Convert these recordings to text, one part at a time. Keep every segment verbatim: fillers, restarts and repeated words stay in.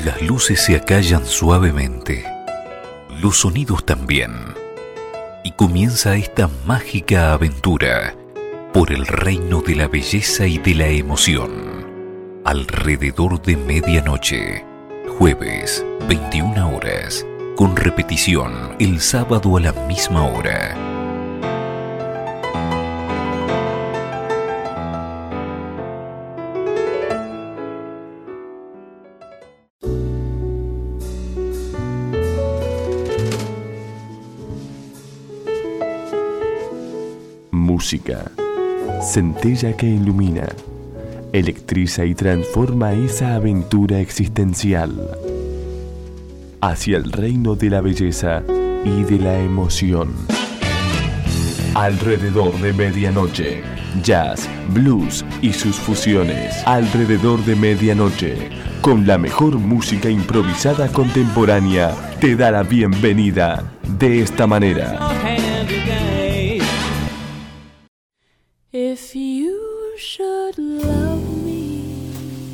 Las luces se acallan suavemente, los sonidos también, y comienza esta mágica aventura por el reino de la belleza y de la emoción. Alrededor de medianoche, jueves, veintiuna horas, con repetición el sábado a la misma hora. Música, centella que ilumina, electriza y transforma esa aventura existencial hacia el reino de la belleza y de la emoción. Alrededor de medianoche, jazz, blues y sus fusiones. Alrededor de medianoche, con la mejor música improvisada contemporánea, te da la bienvenida de esta manera. If you should love me,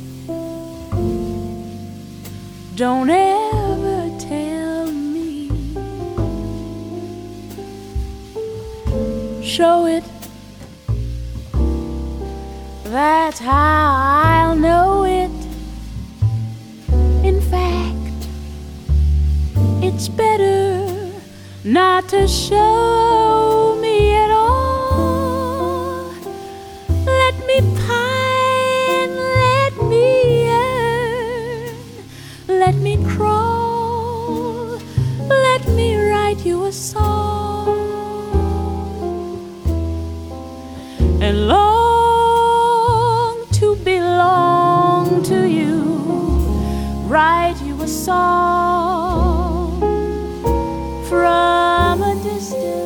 don't ever tell me. Show it, that's how I'll know it. In fact, it's better not to show me at all. Let me pine, let me yearn, let me crawl, let me write you a song, and long to belong to you, write you a song from a distance.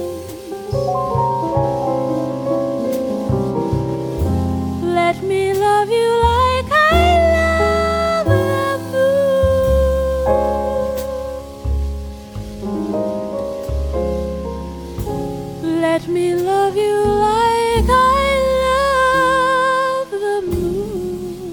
Let me love you like I love the moon. Let me love you like I love the moon.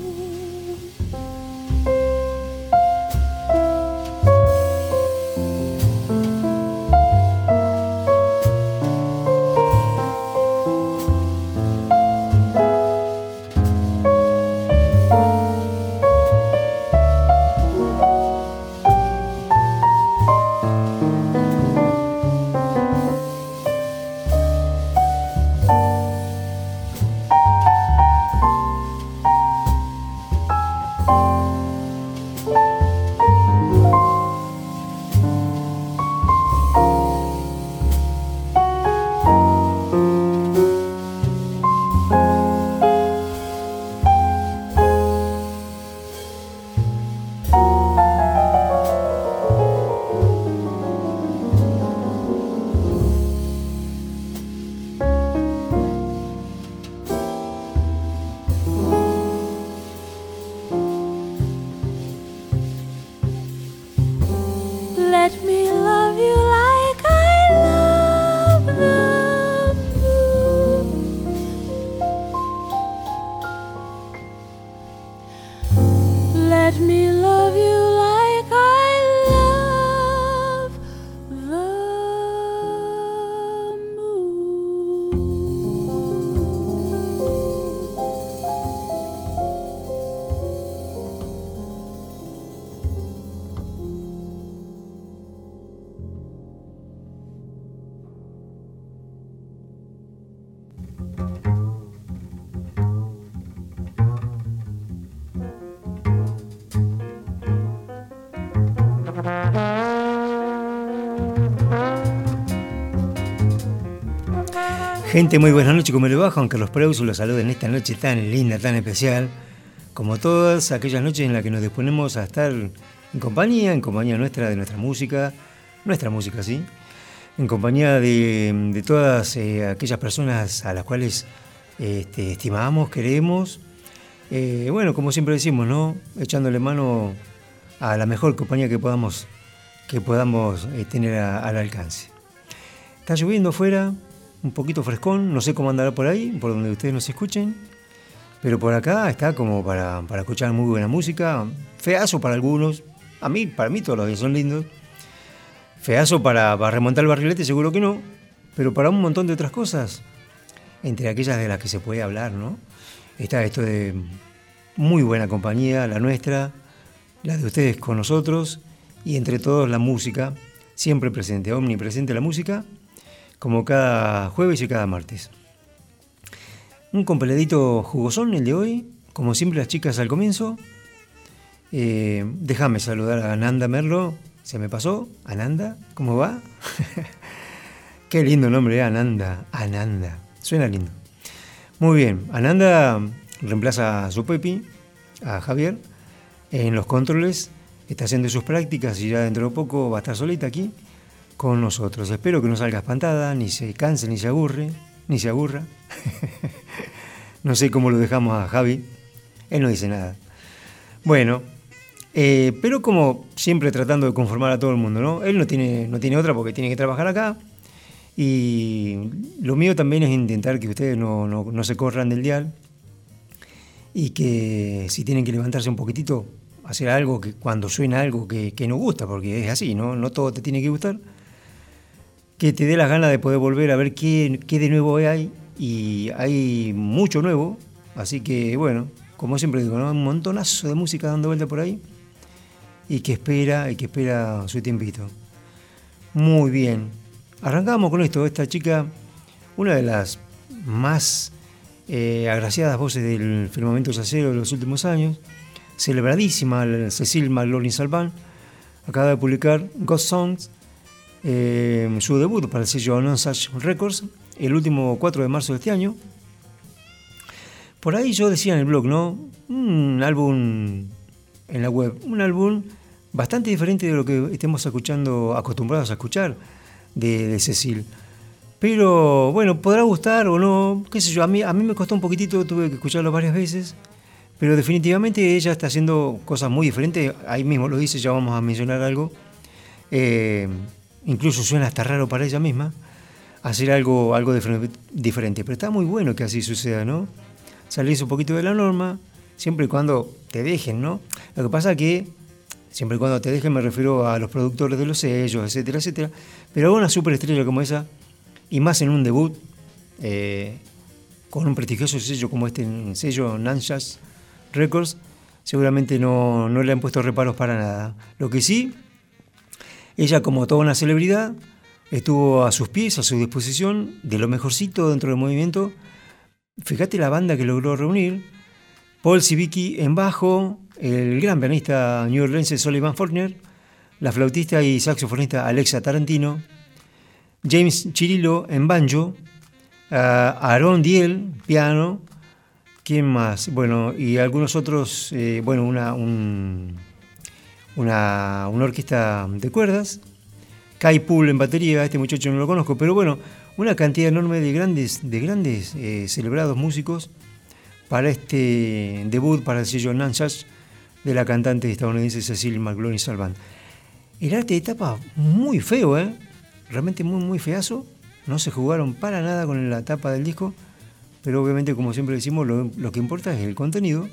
Gente, muy buenas noches, ¿cómo le va? Juan Carlos Preuso los saluda en esta noche tan linda, tan especial, como todas aquellas noches en las que nos disponemos a estar en compañía, en compañía nuestra, de nuestra música, nuestra música, sí, en compañía de, de todas eh, aquellas personas a las cuales este, estimamos, queremos, eh, bueno, como siempre decimos, ¿no? Echándole mano a la mejor compañía que podamos, que podamos eh, tener a, al alcance. Está lloviendo afuera, un poquito frescón, no sé cómo andará por ahí, por donde ustedes nos escuchen, pero por acá está como para, para escuchar muy buena música, feazo para algunos, A mí, para mí todos los días son lindos. Feazo para, para remontar el barrilete, seguro que no, pero para un montón de otras cosas, entre aquellas de las que se puede hablar, ¿no? Está esto de muy buena compañía, la nuestra, la de ustedes con nosotros, y entre todos la música, siempre presente, omnipresente la música, como cada jueves y cada martes. Un completito jugosón el de hoy, como siempre las chicas al comienzo. Eh, déjame saludar a Ananda Merlo, se me pasó. Ananda, ¿cómo va? Qué lindo nombre, ¿eh? Ananda, Ananda, suena lindo. Muy bien, Ananda reemplaza a su Pepi, a Javier, en los controles, está haciendo sus prácticas y ya dentro de poco va a estar solita aquí con nosotros. Espero que no salga espantada, ni se canse, ni se aburre, ni se aburra. No sé cómo lo dejamos a Javi, él no dice nada. Bueno, eh, pero como siempre tratando de conformar a todo el mundo, ¿no? Él no tiene, no tiene otra porque tiene que trabajar acá. Y lo mío también es intentar que ustedes no, no, no se corran del dial y que si tienen que levantarse un poquitito, hacer algo que cuando suena algo que, que nos gusta, porque es así, ¿no? No todo te tiene que gustar, que te dé las ganas de poder volver a ver qué, qué de nuevo hay, y hay mucho nuevo, así que bueno, como siempre digo, ¿no? Un montonazo de música dando vuelta por ahí y que espera, y que espera su tiempito. Muy bien, arrancamos con esto. Esta chica, una de las más eh, agraciadas voces del firmamento jazzero de los últimos años, celebradísima, Cecile McLaughlin-Salvant, acaba de publicar Ghost Songs, eh, su debut para el sello Nonsuch Records, el último cuatro de marzo de este año. Por ahí yo decía en el blog, ¿no? Un álbum en la web, un álbum bastante diferente de lo que estemos escuchando, acostumbrados a escuchar de, de Cecile. Pero bueno, podrá gustar o no, qué sé yo, a mí, a mí me costó un poquitito, tuve que escucharlo varias veces, pero definitivamente ella está haciendo cosas muy diferentes, ahí mismo lo dice, ya vamos a mencionar algo. Eh, incluso suena hasta raro para ella misma hacer algo, algo diferente, pero está muy bueno que así suceda, ¿no? Salirse un poquito de la norma, siempre y cuando te dejen, ¿no? Lo que pasa es que, siempre y cuando te dejen, me refiero a los productores de los sellos, etcétera, etcétera, pero una superestrella como esa, y más en un debut, eh, con un prestigioso sello como este, el sello Nonsuch Records, seguramente no, no le han puesto reparos para nada. Lo que sí, ella como toda una celebridad, estuvo a sus pies, a su disposición, de lo mejorcito dentro del movimiento. Fíjate la banda que logró reunir: Paul Sivicki en bajo, el gran pianista neoyorquense Sullivan Faulkner, la flautista y saxofonista Alexa Tarantino, James Chirillo en banjo, uh, Aaron Diel, piano, ¿quién más? Bueno, y algunos otros, eh, bueno, una, un, una, una orquesta de cuerdas, Kai Poole en batería, este muchacho no lo conozco, pero bueno, una cantidad enorme de grandes, de grandes eh, celebrados músicos para este debut para el sello Nonsuch de la cantante estadounidense Cecile McLaughlin-Salvant. El arte de tapa muy feo, ¿eh? Realmente muy, muy feazo. No se jugaron para nada con la tapa del disco, pero obviamente, como siempre decimos, lo, lo que importa es el contenido.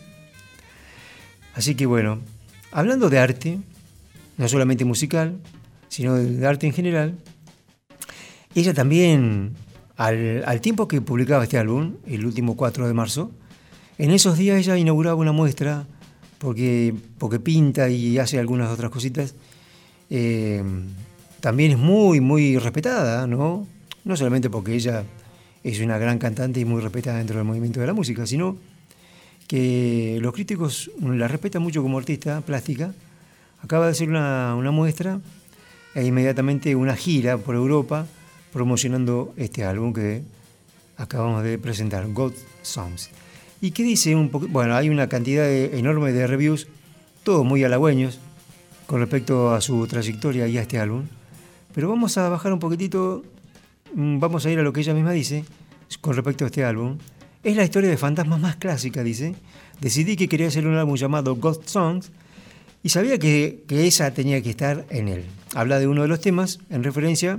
Así que bueno, hablando de arte, no solamente musical, sino de arte en general, ella también, al, al tiempo que publicaba este álbum, el último cuatro de marzo, en esos días ella inauguraba una muestra, porque, porque pinta y hace algunas otras cositas. Eh, también es muy, muy respetada, ¿no? No solamente porque ella es una gran cantante y muy respetada dentro del movimiento de la música, sino que los críticos la respetan mucho como artista plástica. Acaba de hacer una, una muestra e inmediatamente una gira por Europa promocionando este álbum que acabamos de presentar, Ghost Songs. ¿Y qué dice un poco? Bueno, hay una cantidad de, enorme de reviews, todos muy halagüeños con respecto a su trayectoria y a este álbum. Pero vamos a bajar un poquitito, vamos a ir a lo que ella misma dice con respecto a este álbum. Es la historia de fantasmas más clásica, dice. Decidí que quería hacer un álbum llamado Ghost Songs y sabía que, que esa tenía que estar en él. Habla de uno de los temas en referencia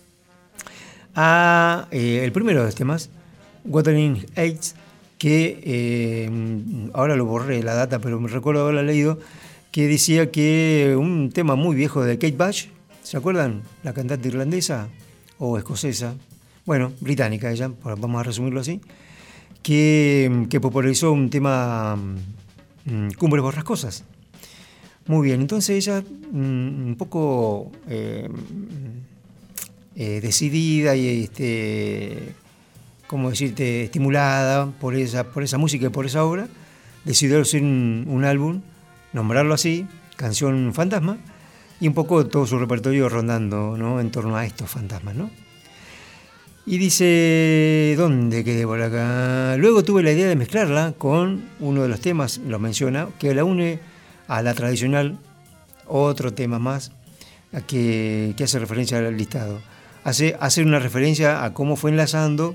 a eh, el primero de los temas, Wuthering Heights, que eh, ahora lo borré la data, pero me recuerdo haberla leído, que decía que un tema muy viejo de Kate Bush, ¿se acuerdan? La cantante irlandesa o escocesa, bueno, británica ella, vamos a resumirlo así, que, que popularizó un tema, um, Cumbres Borrascosas. Muy bien, entonces ella, um, un poco eh, eh, decidida y, este, ¿cómo decirte?, estimulada por esa, por esa música y por esa obra, decidió hacer un, un álbum, nombrarlo así, Canción Fantasma, y un poco todo su repertorio rondando, ¿no?, en torno a estos fantasmas, ¿no? Y dice, ¿dónde quedé por acá? Luego tuve la idea de mezclarla con uno de los temas, lo menciona, que la une a la tradicional, otro tema más, que, que hace referencia al listado. Hace, hace una referencia a cómo fue enlazando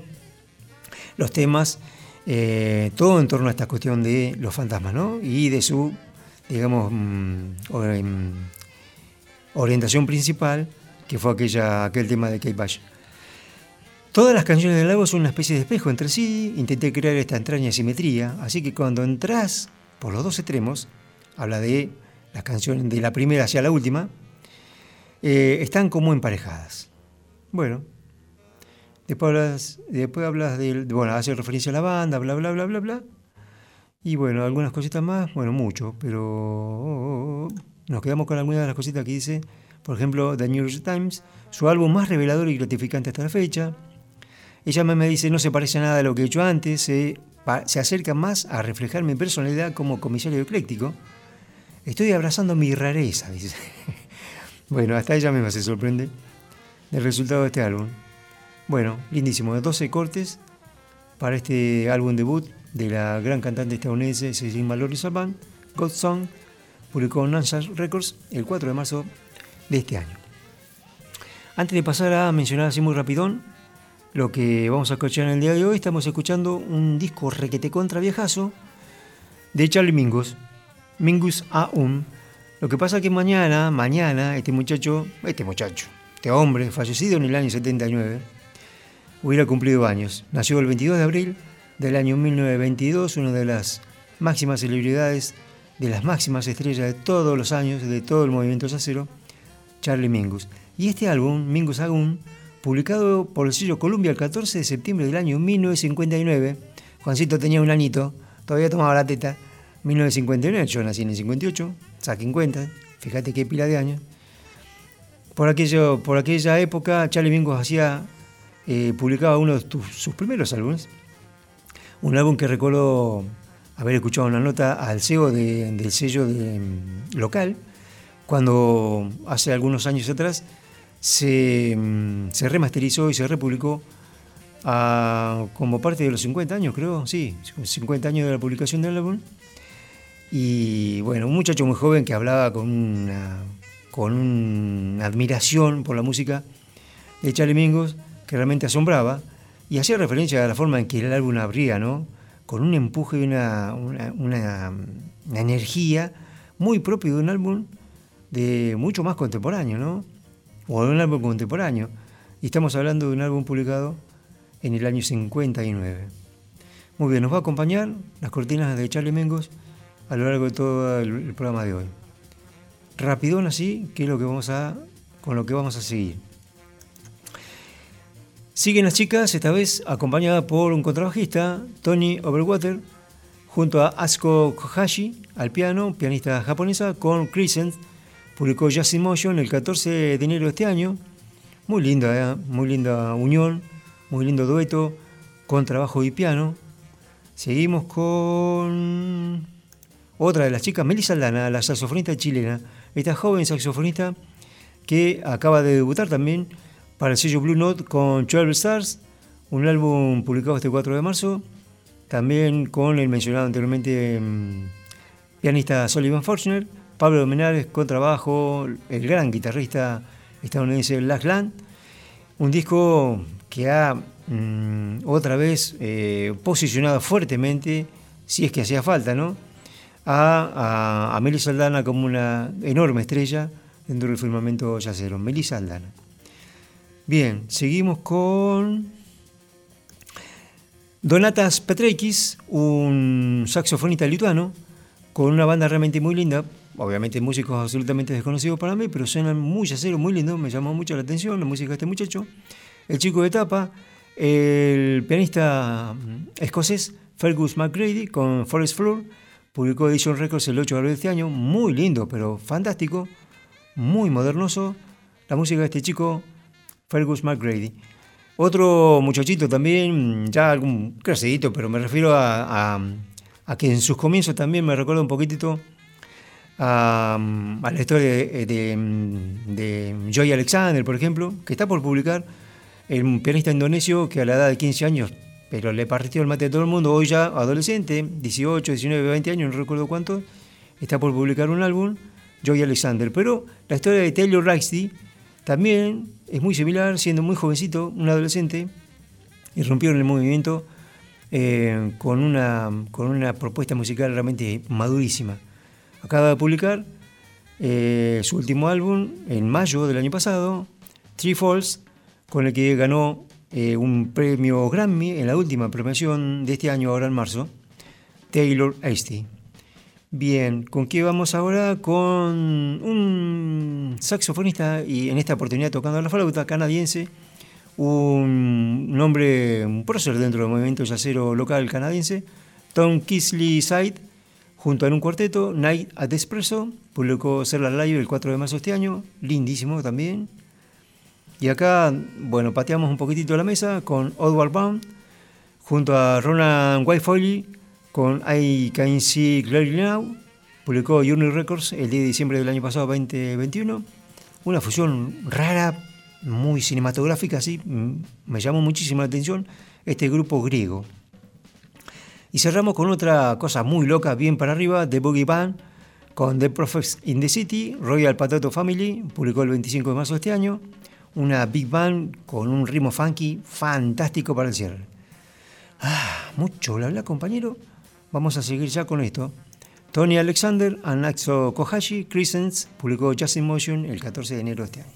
los temas, eh, todo en torno a esta cuestión de los fantasmas, ¿no? Y de su, digamos, mmm, orientación principal, que fue aquella, aquel tema de Kate Bush. Todas las canciones del álbum son una especie de espejo entre sí, intenté crear esta entraña simetría, así que cuando entras por los dos extremos, habla de las canciones de la primera hacia la última, eh, están como emparejadas. Bueno, después hablas, después hablas de, bueno, hace referencia a la banda, bla, bla, bla, bla, bla, y bueno, algunas cositas más, bueno, mucho, pero nos quedamos con algunas de las cositas que dice, por ejemplo, The New York Times, su álbum más revelador y gratificante hasta la fecha. Ella me dice, no se parece a nada a lo que he hecho antes, se, se acerca más a reflejar mi personalidad como comisario ecléctico. Estoy abrazando mi rareza, dice. Bueno, hasta ella misma se sorprende del resultado de este álbum. Bueno, lindísimo, doce cortes para este álbum debut de la gran cantante estadounidense Cecilia Mallory Salvant, God Song, publicó en Nansas Records el cuatro de marzo de este año. Antes de pasar a mencionar así muy rapidón lo que vamos a escuchar en el día de hoy, estamos escuchando un disco requete contra viejazo de Charlie Mingus, Mingus Aum. Lo que pasa que mañana, mañana, este muchacho, este muchacho, este hombre, fallecido en el año setenta y nueve, hubiera cumplido años. Nació el veintidós de abril del año mil novecientos veintidós, una de las máximas celebridades, de las máximas estrellas de todos los años, de todo el movimiento yacero, Charlie Mingus. Y este álbum, Mingus Aum, publicado por el sello Columbia el catorce de septiembre del año mil novecientos cincuenta y nueve, Juancito tenía un añito, todavía tomaba la teta, mil novecientos cincuenta y nueve, yo nací en el cincuenta y ocho, saquen cuenta, fíjate qué pila de años. Por, aquello, por aquella época, Charlie Mingus hacía, eh, publicaba uno de tus, sus primeros álbumes, un álbum que recuerdo haber escuchado una nota al C E O de, del sello de, local, cuando hace algunos años atrás se, se remasterizó y se republicó a, como parte de los cincuenta años, creo, sí, cincuenta años de la publicación del álbum. Y bueno, un muchacho muy joven que hablaba con una, con una admiración por la música de Charlie Mingus, que realmente asombraba, y hacía referencia a la forma en que el álbum abría, ¿no?, con un empuje y una, una, una, una energía muy propio de un álbum de mucho más contemporáneo, ¿no?, o de un álbum contemporáneo. Y estamos hablando de un álbum publicado en el año cincuenta y nueve. Muy bien, nos va a acompañar las cortinas de Charlie Mingus a lo largo de todo el, el programa de hoy. Rapidón así, que es lo que vamos a, con lo que vamos a seguir. Siguen las chicas, esta vez acompañada por un contrabajista, Tony Overwater, junto a Asuko Kohashi al piano, pianista japonesa, con Crescent. Publicó Jazz in Motion el catorce de enero de este año. Muy linda, ¿eh? Muy linda unión, muy lindo dueto, con trabajo y piano. Seguimos con otra de las chicas, Melissa Aldana, la saxofonista chilena. Esta joven saxofonista que acaba de debutar también para el sello Blue Note con twelve Stars, un álbum publicado este cuatro de marzo, también con el mencionado anteriormente mmm, pianista Sullivan Forchner, Pablo Menares con trabajo, el gran guitarrista estadounidense Lax Land, un disco que ha mmm, otra vez eh, posicionado fuertemente, si es que hacía falta, ¿no?, a, a, a Melissa Aldana como una enorme estrella dentro del firmamento jazzero. Melissa Aldana. Bien, seguimos con Donatas Petreikis, un saxofonista lituano con una banda realmente muy linda, obviamente músicos absolutamente desconocidos para mí, pero suenan muy yaceros, muy lindos, me llamó mucho la atención la música de este muchacho. El chico de tapa, el pianista escocés Fergus McGrady con Forest Floor, publicó Edition Records el ocho de abril de este año, muy lindo, pero fantástico, muy modernoso, la música de este chico Fergus McGrady. Otro muchachito también, ya algún crecidito, pero me refiero a, a, a que en sus comienzos también me recuerda un poquitito a, a la historia de, de, de Joey Alexander, por ejemplo, que está por publicar, un pianista indonesio que a la edad de quince años, pero le partió el mate a todo el mundo, hoy ya adolescente, dieciocho, diecinueve, veinte años, no recuerdo cuánto, está por publicar un álbum, Joey Alexander. Pero la historia de Taylor Rixey también es muy similar, siendo muy jovencito, un adolescente, irrumpió en el movimiento eh, con, una, con una propuesta musical realmente madurísima. Acaba de publicar eh, su último álbum en mayo del año pasado, Three Falls, con el que ganó eh, un premio Grammy en la última premiación de este año, ahora en marzo, Taylor Rixey. Bien, ¿con qué vamos ahora? Con un saxofonista, y en esta oportunidad tocando la flauta, canadiense, un hombre, un prócer dentro del movimiento yacero local canadiense, Tom Kisley Side, junto a un cuarteto, Night at the Espresso, publicó Cellar Live el cuatro de marzo de este año, lindísimo también. Y acá, bueno, pateamos un poquitito la mesa con Outward Bound, junto a Roland Whitefoyle, con I Can See Clearly Now, publicó Journey Records el diez de diciembre del año pasado, veinte veintiuno. Una fusión rara, muy cinematográfica, así, me llamó muchísimo la atención este grupo griego. Y cerramos con otra cosa muy loca, bien para arriba, The Boogie Band, con The Prophets in the City, Royal Potato Family, publicó el veinticinco de marzo de este año, una big band con un ritmo funky fantástico para el cierre. Ah, mucho bla bla, compañero. Vamos a seguir ya con esto. Tony Alexander and Axo Kohashi, Crescents, publicó Jazz in Motion el catorce de enero de este año.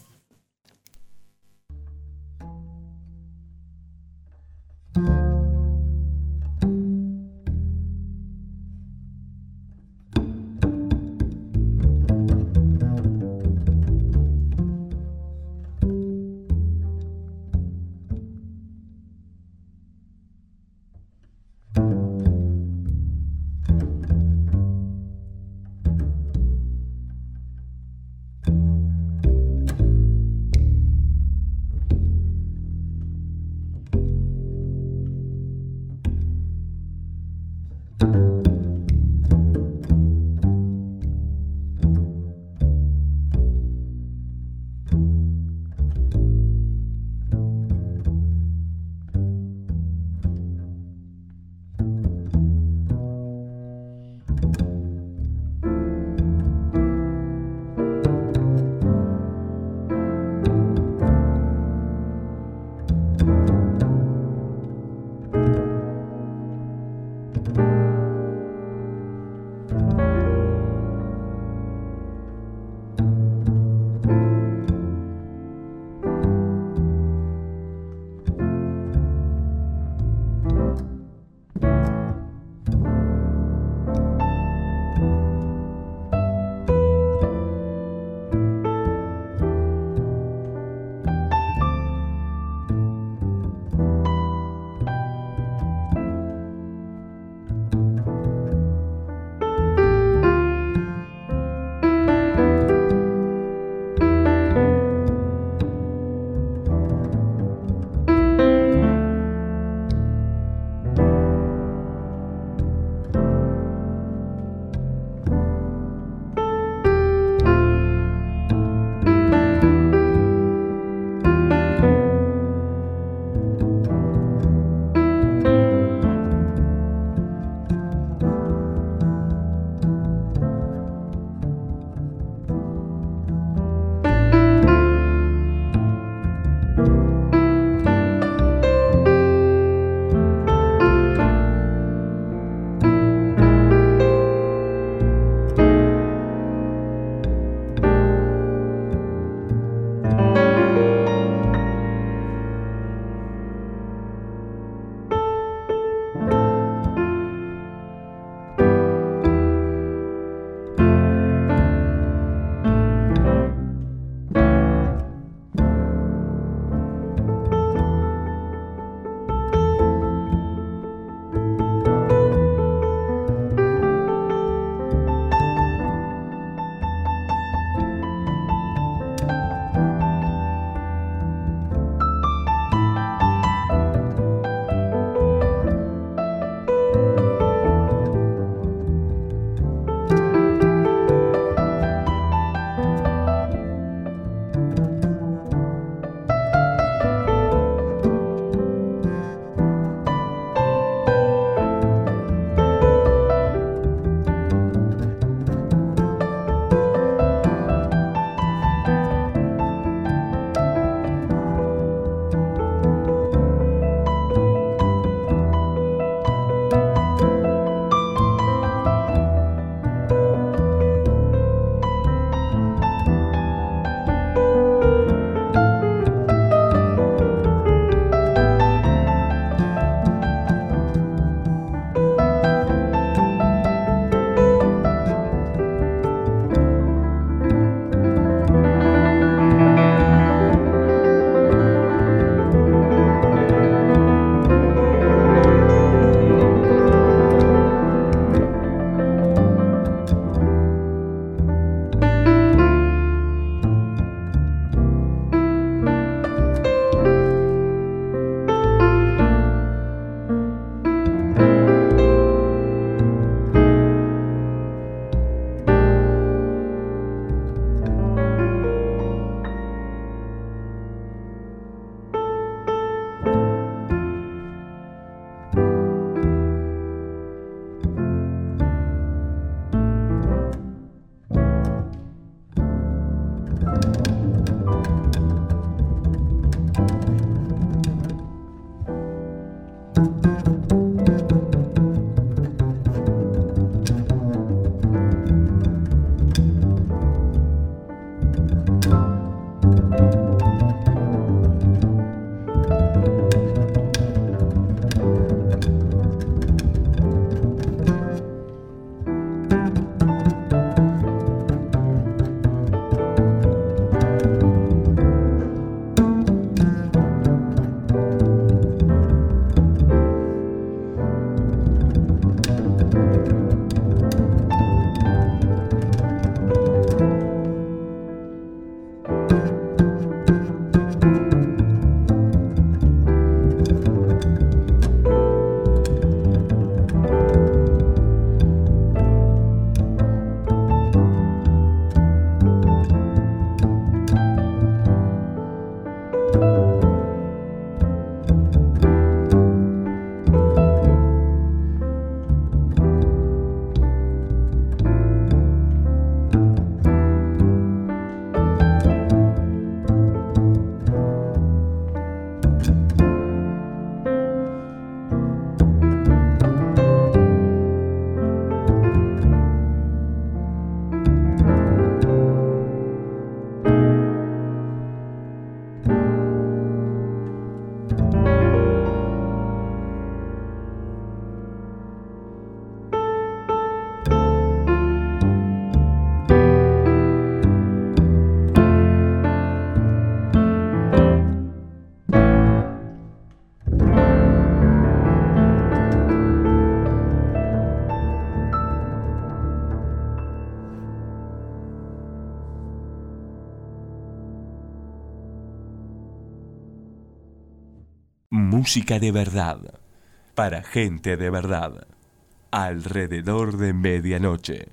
música de verdad, para gente de verdad, alrededor de medianoche.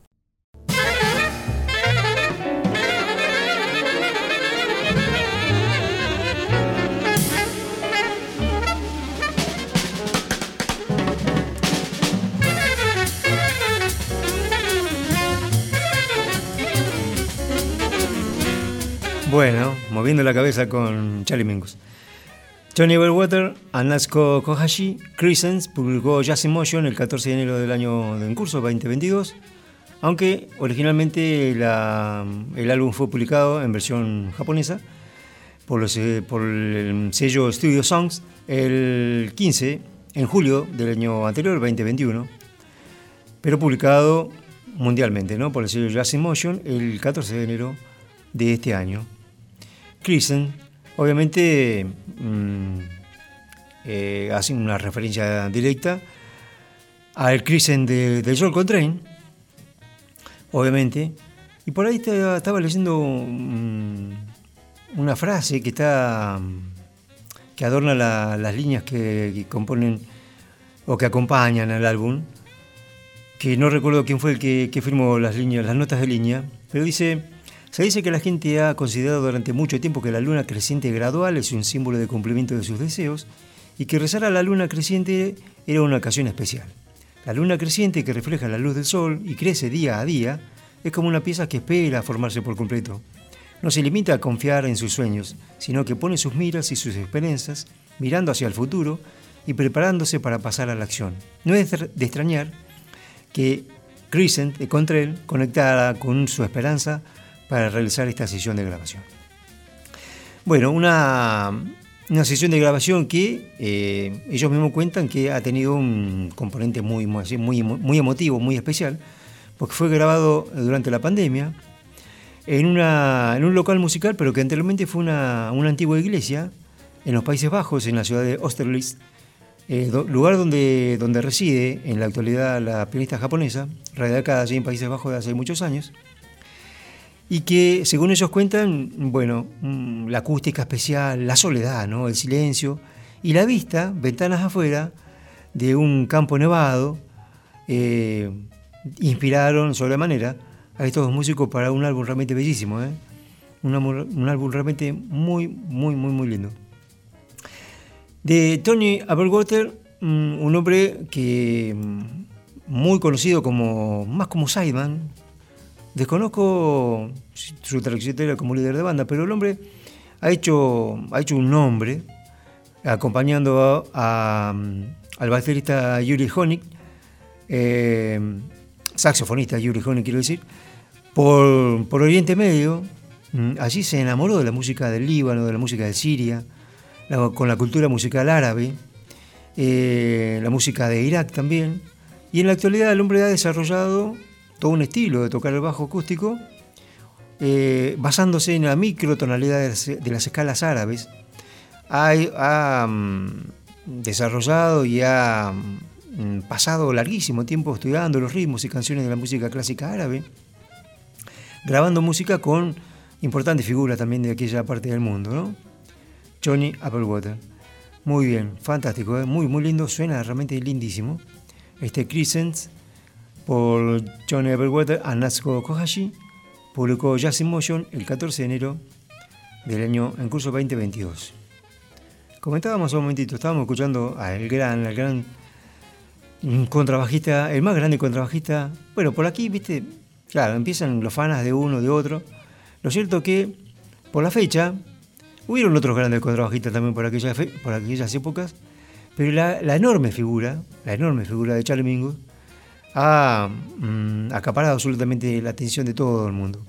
Bueno, moviendo la cabeza con Charlie Mingus. Johnny Everwater, Natsuko Kohashi, Crescent, publicó Jazz in Motion el catorce de enero del año en curso, veinte veintidós, aunque originalmente la, el álbum fue publicado en versión japonesa por, los, por el sello Studio Songs el quince, en julio del año anterior, veinte veintiuno, pero publicado mundialmente, ¿no?, por el sello Jazz in Motion el catorce de enero de este año. Crescent, obviamente, mmm, eh, hace una referencia directa al Crescent de, de John Coltrane, obviamente, y por ahí estaba, estaba leyendo mmm, una frase que está que adorna la, las líneas que, que componen o que acompañan al álbum, que no recuerdo quién fue el que, que firmó las líneas, las notas de línea, pero dice: se dice que la gente ha considerado durante mucho tiempo que la luna creciente gradual es un símbolo de cumplimiento de sus deseos y que rezar a la luna creciente era una ocasión especial. La luna creciente, que refleja la luz del sol y crece día a día, es como una pieza que espera formarse por completo. No se limita a confiar en sus sueños, sino que pone sus miras y sus esperanzas mirando hacia el futuro y preparándose para pasar a la acción. No es de extrañar que Crescent de Coltrane conectara con su esperanza para realizar esta sesión de grabación. Bueno, una, una sesión de grabación que eh, ellos mismos cuentan que ha tenido un componente muy, muy, muy, muy emotivo, muy especial, porque fue grabado durante la pandemia en, una, en un local musical, pero que anteriormente fue una, una antigua iglesia en los Países Bajos, en la ciudad de Austerlitz, eh, do, lugar donde, donde reside en la actualidad la pianista japonesa, radicada allí en Países Bajos de hace muchos años, y que, según ellos cuentan, bueno, la acústica especial, la soledad, ¿no?, el silencio y la vista, ventanas afuera, de un campo nevado, eh, inspiraron sobremanera a estos dos músicos para un álbum realmente bellísimo, ¿eh? un, un álbum realmente muy, muy, muy, muy lindo. De Tony Everwater, un hombre que muy conocido como, más como sideman. Desconozco su trayectoria como líder de banda, pero el hombre ha hecho, ha hecho un nombre acompañando a, a, al baterista Yuri Honig, eh, saxofonista Yuri Honig quiero decir, por, por Oriente Medio. Allí se enamoró de la música del Líbano, de la música de Siria, la, con la cultura musical árabe, eh, la música de Irak también, y en la actualidad el hombre ha desarrollado todo un estilo de tocar el bajo acústico, eh, basándose en la microtonalidad de las, de las escalas árabes. Ha, ha um, desarrollado y ha um, pasado larguísimo tiempo estudiando los ritmos y canciones de la música clásica árabe, grabando música con importantes figuras también de aquella parte del mundo, ¿no? Johnny Everwater. Muy bien, fantástico, ¿eh? muy, muy lindo, suena realmente lindísimo. Este Crescent, por Johnny Everwater a Natsuko Kohashi, publicó Jazz in Motion el catorce de enero del año en curso veinte veintidós. Comentábamos un momentito, estábamos escuchando al gran, al gran contrabajista, el más grande contrabajista. Bueno, por aquí, viste, claro, empiezan los fanas de uno, de otro. Lo cierto que, por la fecha, hubieron otros grandes contrabajistas también por aquellas, por aquellas épocas, pero la, la enorme figura, la enorme figura de Charlie Mingus, ha mm, acaparado absolutamente la atención de todo el mundo.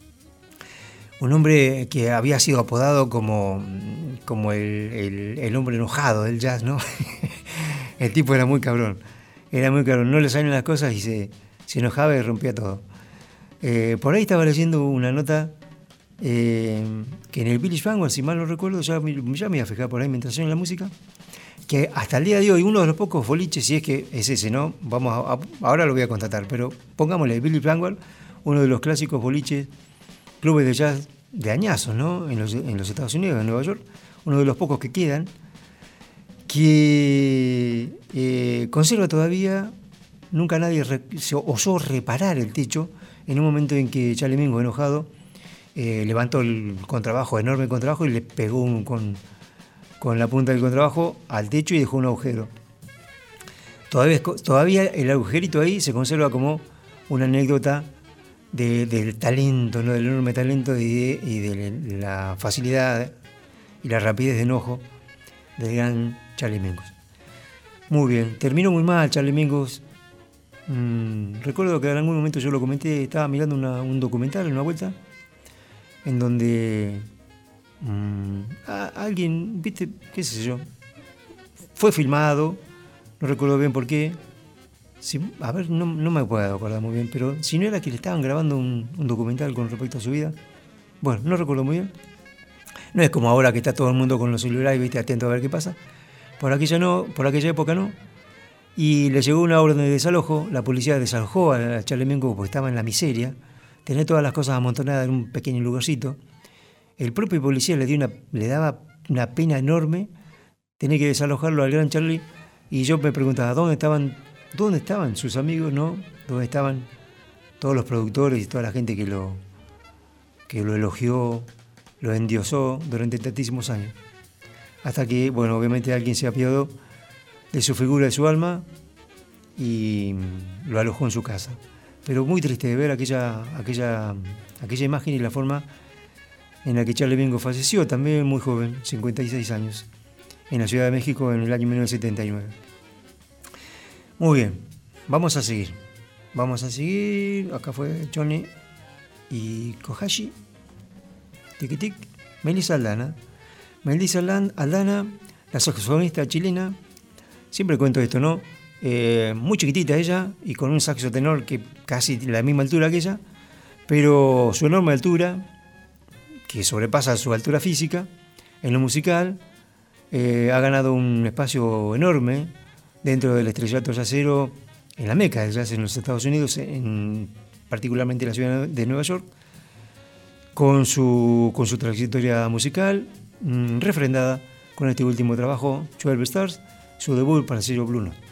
Un hombre que había sido apodado como, como el, el, el hombre enojado del jazz, ¿no? El tipo era muy cabrón, era muy cabrón, no le salían las cosas y se, se enojaba y rompía todo. Eh, por ahí estaba leyendo una nota eh, que en el Village Vanguard, si mal no recuerdo, ya, ya me iba a fijar por ahí mientras suena la música, que hasta el día de hoy uno de los pocos boliches, si es que es ese, ¿no? Vamos a, a, ahora lo voy a constatar, pero pongámosle el Village Vanguard, uno de los clásicos boliches, clubes de jazz de añazos, ¿no? En los, en los Estados Unidos, en Nueva York, uno de los pocos que quedan, que eh, conserva todavía, nunca nadie re, se osó reparar el techo, en un momento en que Charlie Mingus, enojado, eh, levantó el contrabajo, enorme contrabajo, y le pegó un, con, con la punta del contrabajo al techo y dejó un agujero. Todavía, todavía el agujerito ahí se conserva como una anécdota de, del talento, ¿no? Del enorme talento y de, y de la facilidad y la rapidez de enojo del gran Charlie Mingus. Muy bien, terminó muy mal Charlie Mingus. Mm, recuerdo que en algún momento yo lo comenté, estaba mirando una, un documental en una vuelta, en donde mmm, a, alguien, viste, qué sé yo, fue filmado, no recuerdo bien por qué, si, a ver, no, no me puedo acordar muy bien, pero si no era que le estaban grabando un, un documental con respecto a su vida, bueno, no recuerdo muy bien. No es como ahora que está todo el mundo con los celulares, viste, atento a ver qué pasa. Por aquella no, por aquella época no. Y le llegó una orden de desalojo, la policía desalojó a Charlie Mingus porque estaba en la miseria, tenía todas las cosas amontonadas en un pequeño lugarcito. El propio policía le dio una, le daba una pena enorme tener que desalojarlo al gran Charlie, y yo me preguntaba, ¿dónde estaban, dónde estaban sus amigos, no? ¿Dónde estaban todos los productores y toda la gente que lo, que lo elogió, lo endiosó durante tantísimos años? Hasta que, bueno, obviamente alguien se apiadó de su figura, de su alma, y lo alojó en su casa. Pero muy triste de ver aquella, aquella, aquella imagen y la forma en la que Charlie Mingus falleció, también muy joven, cincuenta y seis años, en la Ciudad de México en el año mil novecientos setenta y nueve. Muy bien, vamos a seguir. Vamos a seguir. Acá fue Johnny y Kohashi. Tic tic. Melissa Aldana. Melissa Aldana, la saxofonista chilena. Siempre cuento esto, ¿no? Eh, muy chiquitita ella y con un saxo tenor que casi la misma altura que ella, pero su enorme altura, que sobrepasa su altura física, en lo musical, eh, ha ganado un espacio enorme dentro del estrellato jazzero en la meca del jazz en los Estados Unidos, en, particularmente en la ciudad de Nueva York, con su, con su trayectoria musical mmm, refrendada con este último trabajo, doce Stars, su debut para el sello Blue Note.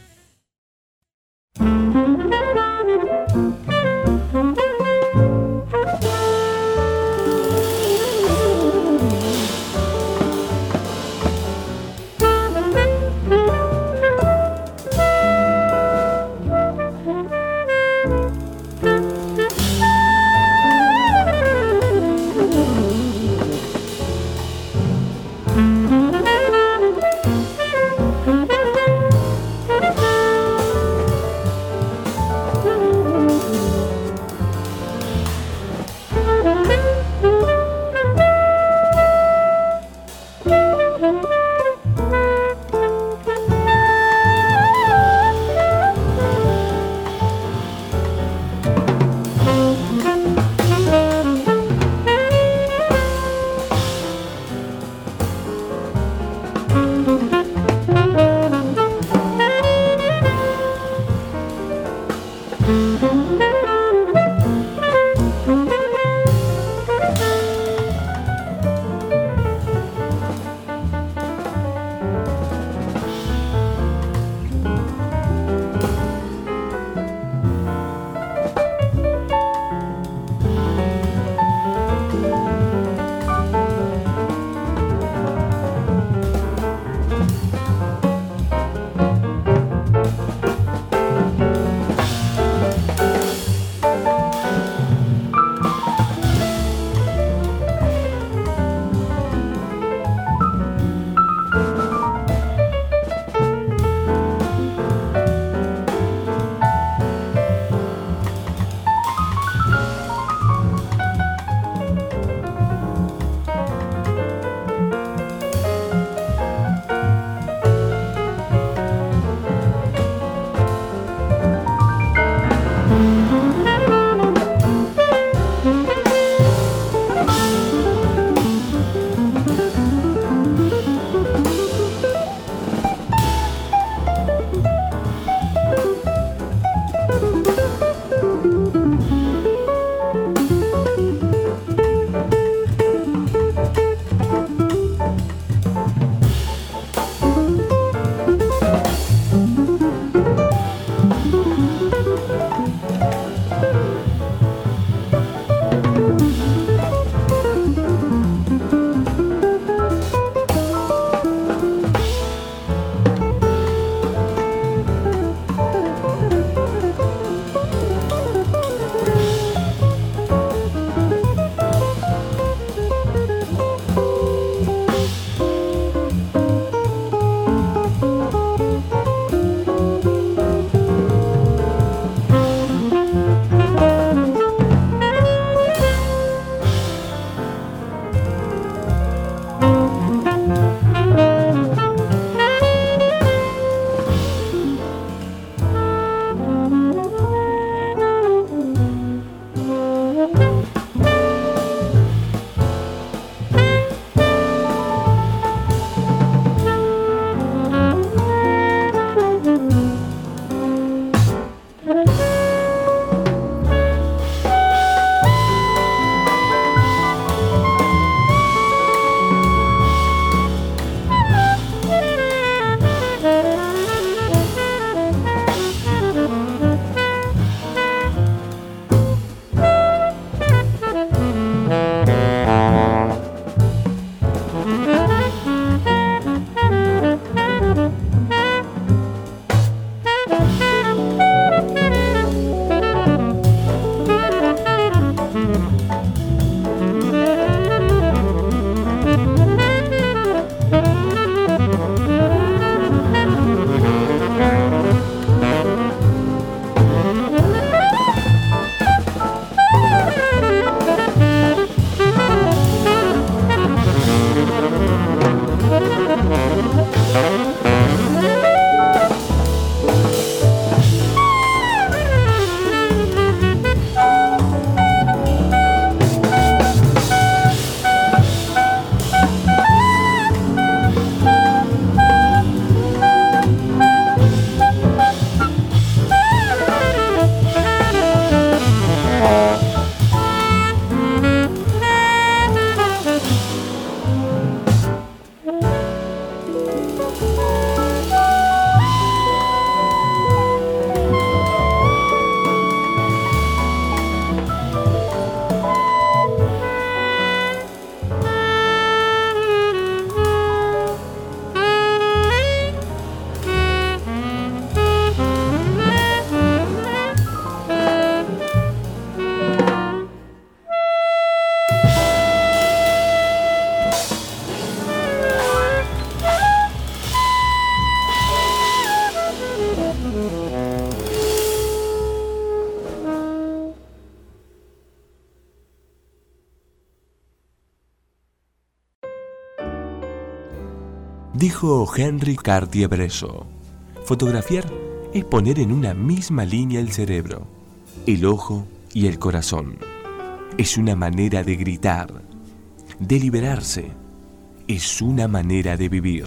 Dijo Henry Cartier-Bresson, fotografiar es poner en una misma línea el cerebro, el ojo y el corazón. Es una manera de gritar, de liberarse. Es una manera de vivir.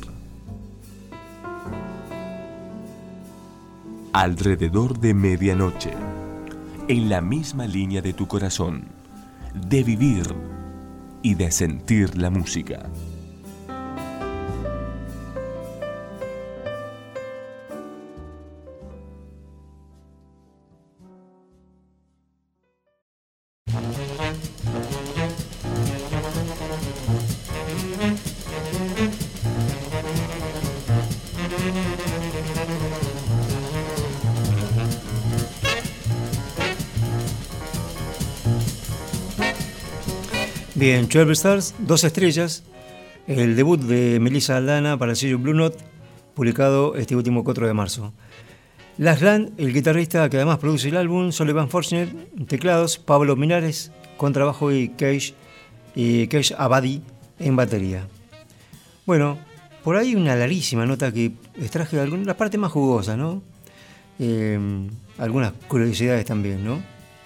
Alrededor de medianoche, en la misma línea de tu corazón, de vivir y de sentir la música. Bien, doce Stars, dos estrellas, el debut de Melissa Aldana para el sello Blue Note, publicado este último cuatro de marzo. Lars Land, el guitarrista que además produce el álbum, Sullivan Forchner, teclados, Pablo Minares, contrabajo y Keish, y Keish Abadi en batería. Bueno, por ahí una larguísima nota que extraje de la parte más jugosa, ¿no? Eh, algunas curiosidades también, ¿no?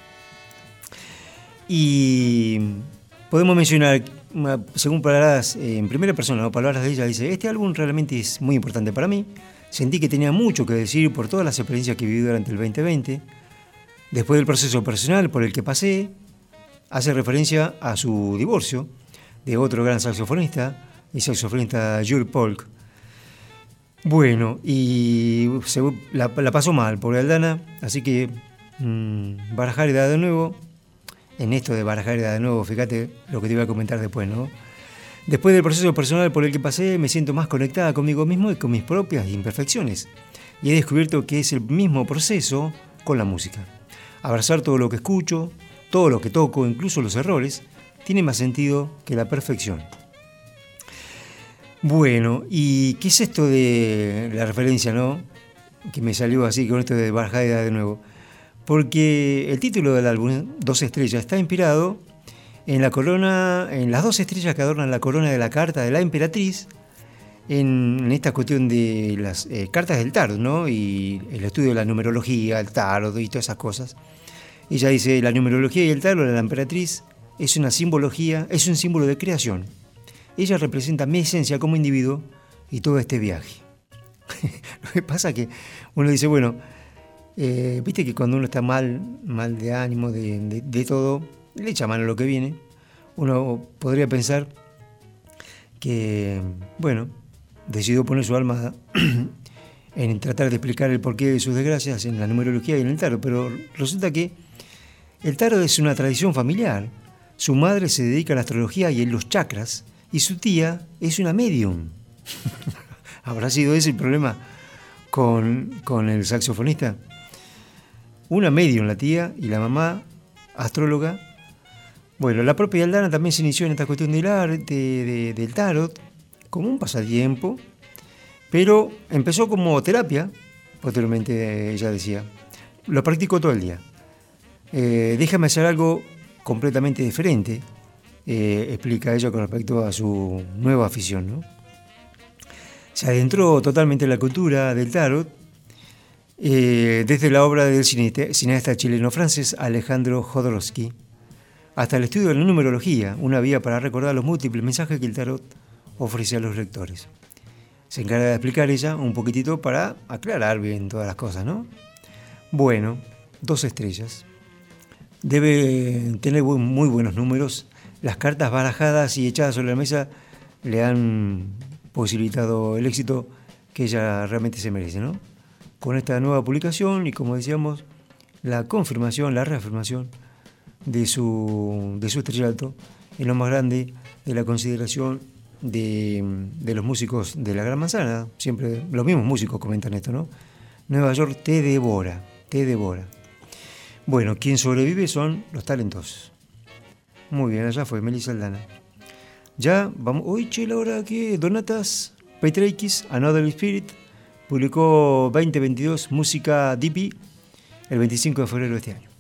Y podemos mencionar, según palabras en primera persona, ¿no? Palabras de ella, dice: este álbum realmente es muy importante para mí. Sentí que tenía mucho que decir por todas las experiencias que viví durante el veinte veinte. Después del proceso personal por el que pasé, hace referencia a su divorcio de otro gran saxofonista, el saxofonista Jules Polk. Bueno, y se, la, la pasó mal, pobre Aldana, así que mmm, barajar edad de nuevo. En esto de barajar edad de nuevo, fíjate lo que te iba a comentar después, ¿no? Después del proceso personal por el que pasé, me siento más conectada conmigo mismo y con mis propias imperfecciones. Y he descubierto que es el mismo proceso con la música. Abrazar todo lo que escucho, todo lo que toco, incluso los errores, tiene más sentido que la perfección. Bueno, ¿y qué es esto de la referencia, no? Que me salió así con esto de barajar edad de nuevo. Porque el título del álbum, Dos Estrellas, está inspirado en la corona, en las dos estrellas que adornan la corona de la carta de la emperatriz, en, en esta cuestión de las eh, cartas del tarot, ¿no? Y el estudio de la numerología, el tarot y todas esas cosas. Ella dice: la numerología y el tarot de la emperatriz es una simbología, es un símbolo de creación. Ella representa mi esencia como individuo y todo este viaje. Lo que pasa es que uno dice, bueno, Eh, viste que cuando uno está mal, mal de ánimo, de, de, de todo, le echa mano a lo que viene. Uno podría pensar que, bueno, decidió poner su alma en tratar de explicar el porqué de sus desgracias en la numerología y en el tarot, pero resulta que el tarot es una tradición familiar. Su madre se dedica a la astrología y a los chakras, y su tía es una medium. ¿Habrá sido ese el problema con, con el saxofonista? Una medium la tía y la mamá astróloga. Bueno, la propia Aldana también se inició en esta cuestión del arte, de, del tarot, como un pasatiempo, pero empezó como terapia, posteriormente ella decía. Lo practicó todo el día. Eh, déjame hacer algo completamente diferente, eh, explica ella con respecto a su nueva afición, ¿no? Se adentró totalmente en la cultura del tarot, Eh, desde la obra del cineasta chileno-francés Alejandro Jodorowsky hasta el estudio de la numerología, una vía para recordar los múltiples mensajes que el tarot ofrece a los lectores. Se encarga de explicar ella un poquitito para aclarar bien todas las cosas, ¿no? Bueno, dos estrellas. Debe tener muy buenos números. Las cartas barajadas y echadas sobre la mesa le han posibilitado el éxito que ella realmente se merece, ¿no? Con esta nueva publicación y, como decíamos, la confirmación, la reafirmación de su, de su estrellato en lo más grande de la consideración de, de los músicos de la Gran Manzana. Siempre los mismos músicos comentan esto, ¿no? Nueva York te devora, te devora. Bueno, quien sobrevive son los talentosos. Muy bien, allá fue Melissa Aldana. Ya vamos, hoy che, la hora que Donatas Petreikis, Another Spirit, publicó veinte veintidós Música D P el veinticinco de febrero de este año.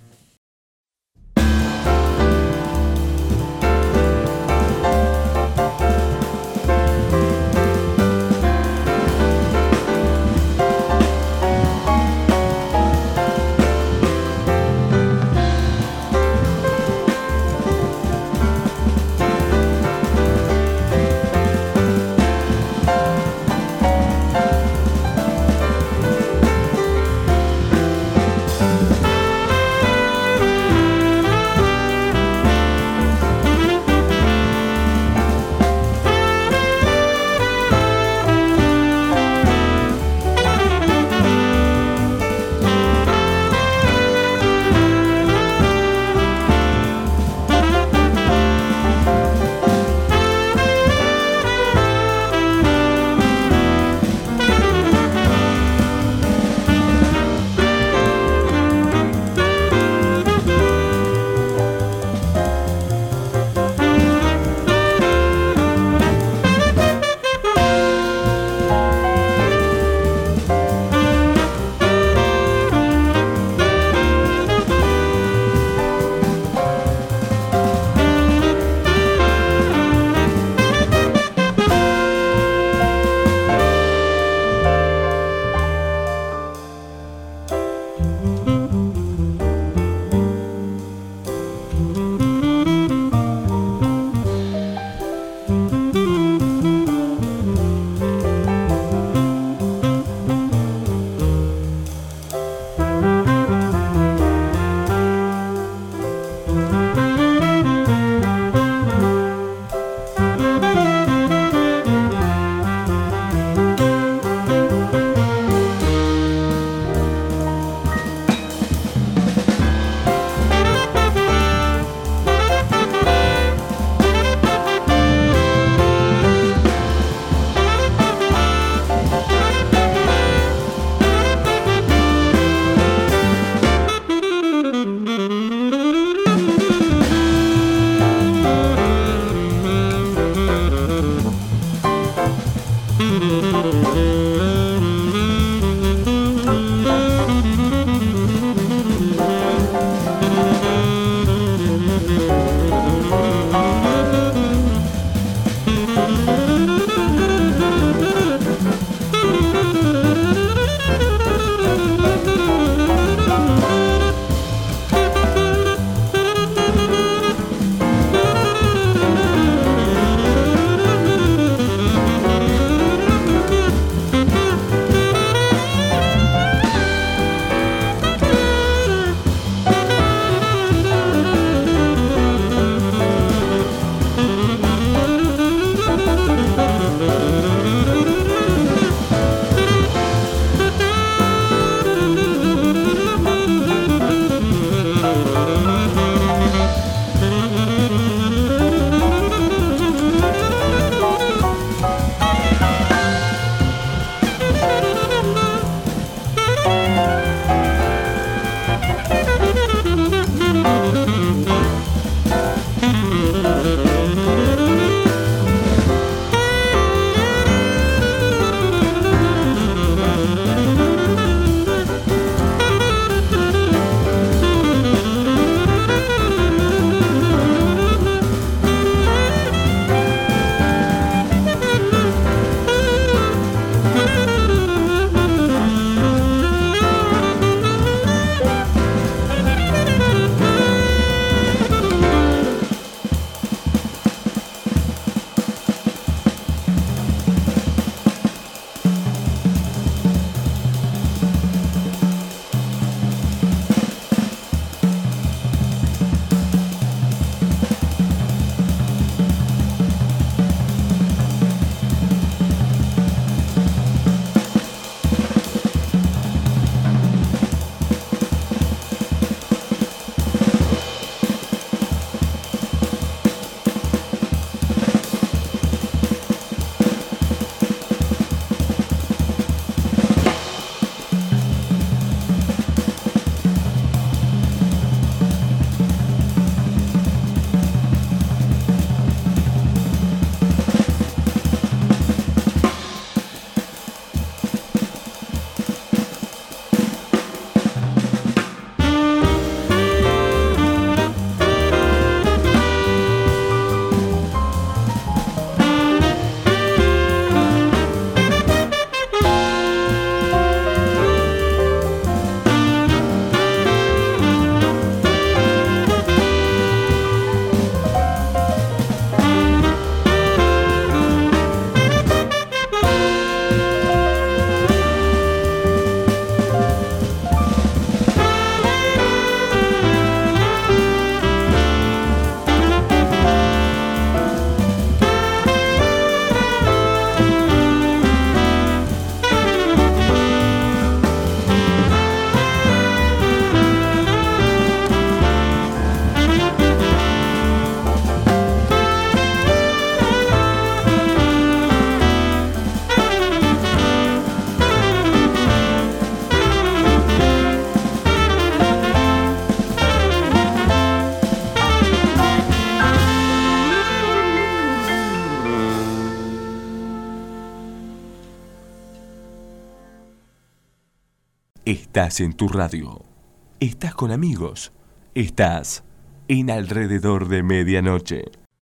Estás en tu radio. Estás con amigos. Estás en Alrededor de Medianoche.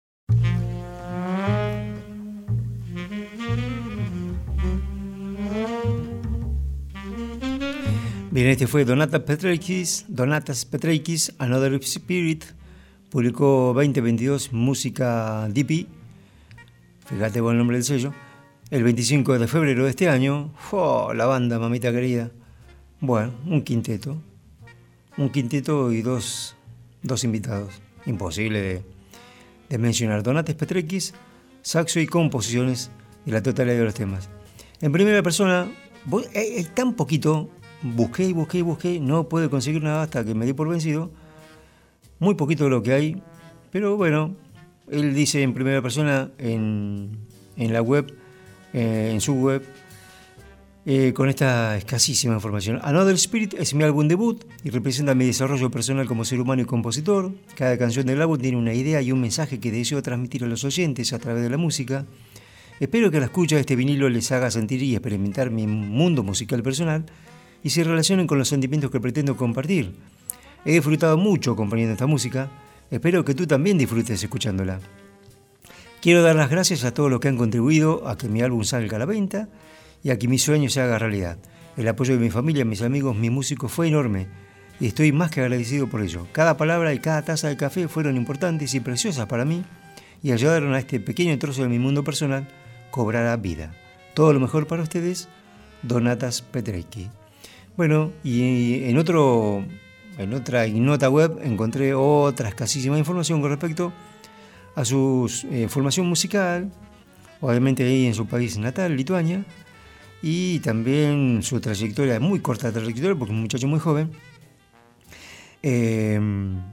Bien, este fue Donatas Petrakis, Donatas Petrakis, Another Spirit, publicó veinte veintidós Música D P, fíjate buen nombre del sello, el veinticinco de febrero de este año. ¡Oh, la banda, mamita querida! Bueno, un quinteto, un quinteto y dos, dos invitados, imposible de, de mencionar. Donatas Petrakis, saxo y composiciones de la totalidad de los temas. En primera persona, voy, hay, hay tan poquito... Busqué y busqué y busqué, no pude conseguir nada hasta que me di por vencido. Muy poquito de lo que hay, pero bueno, él dice en primera persona en, en la web, eh, en su web, eh, con esta escasísima información. Another Spirit es mi álbum debut y representa mi desarrollo personal como ser humano y compositor. Cada canción del álbum tiene una idea y un mensaje que deseo transmitir a los oyentes a través de la música. Espero que a la escucha de este vinilo les haga sentir y experimentar mi mundo musical personal y se relacionen con los sentimientos que pretendo compartir. He disfrutado mucho componiendo esta música, espero que tú también disfrutes escuchándola. Quiero dar las gracias a todos los que han contribuido a que mi álbum salga a la venta y a que mi sueño se haga realidad. El apoyo de mi familia, mis amigos, mis músicos fue enorme y estoy más que agradecido por ello. Cada palabra y cada taza de café fueron importantes y preciosas para mí y ayudaron a este pequeño trozo de mi mundo personal cobrara vida. Todo lo mejor para ustedes, Donatas Petrakis. Bueno, y en, otro, en otra nota web encontré otra escasísima información con respecto a su eh, formación musical, obviamente ahí en su país natal, Lituania, y también su trayectoria, muy corta trayectoria, porque es un muchacho muy joven, eh,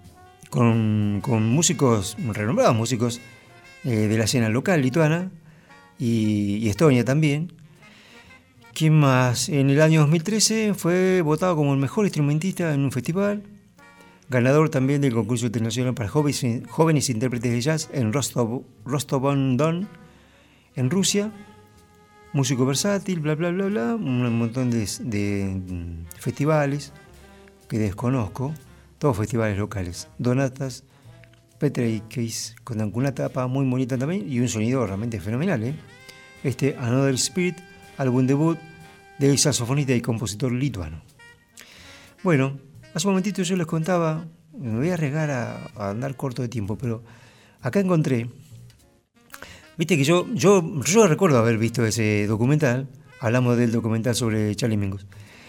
con, con músicos, renombrados músicos eh, de la escena local lituana y, y Estonia también. ¿Quién más? En el año dos mil trece fue votado como el mejor instrumentista en un festival, ganador también del concurso internacional para jóvenes, jóvenes intérpretes de jazz en Rostov, Rostov-on-Don, en Rusia, músico versátil, bla, bla, bla, bla, un montón de, de festivales que desconozco, todos festivales locales. Donatas Petrakis, con una tapa muy bonita también y un sonido realmente fenomenal, ¿eh? Este Another Spirit, álbum debut del saxofonista y compositor lituano. Bueno, hace un momentito yo les contaba, me voy a arriesgar a, a andar corto de tiempo, pero acá encontré, viste que yo, yo, yo recuerdo haber visto ese documental, hablamos del documental sobre Charlie Mingus,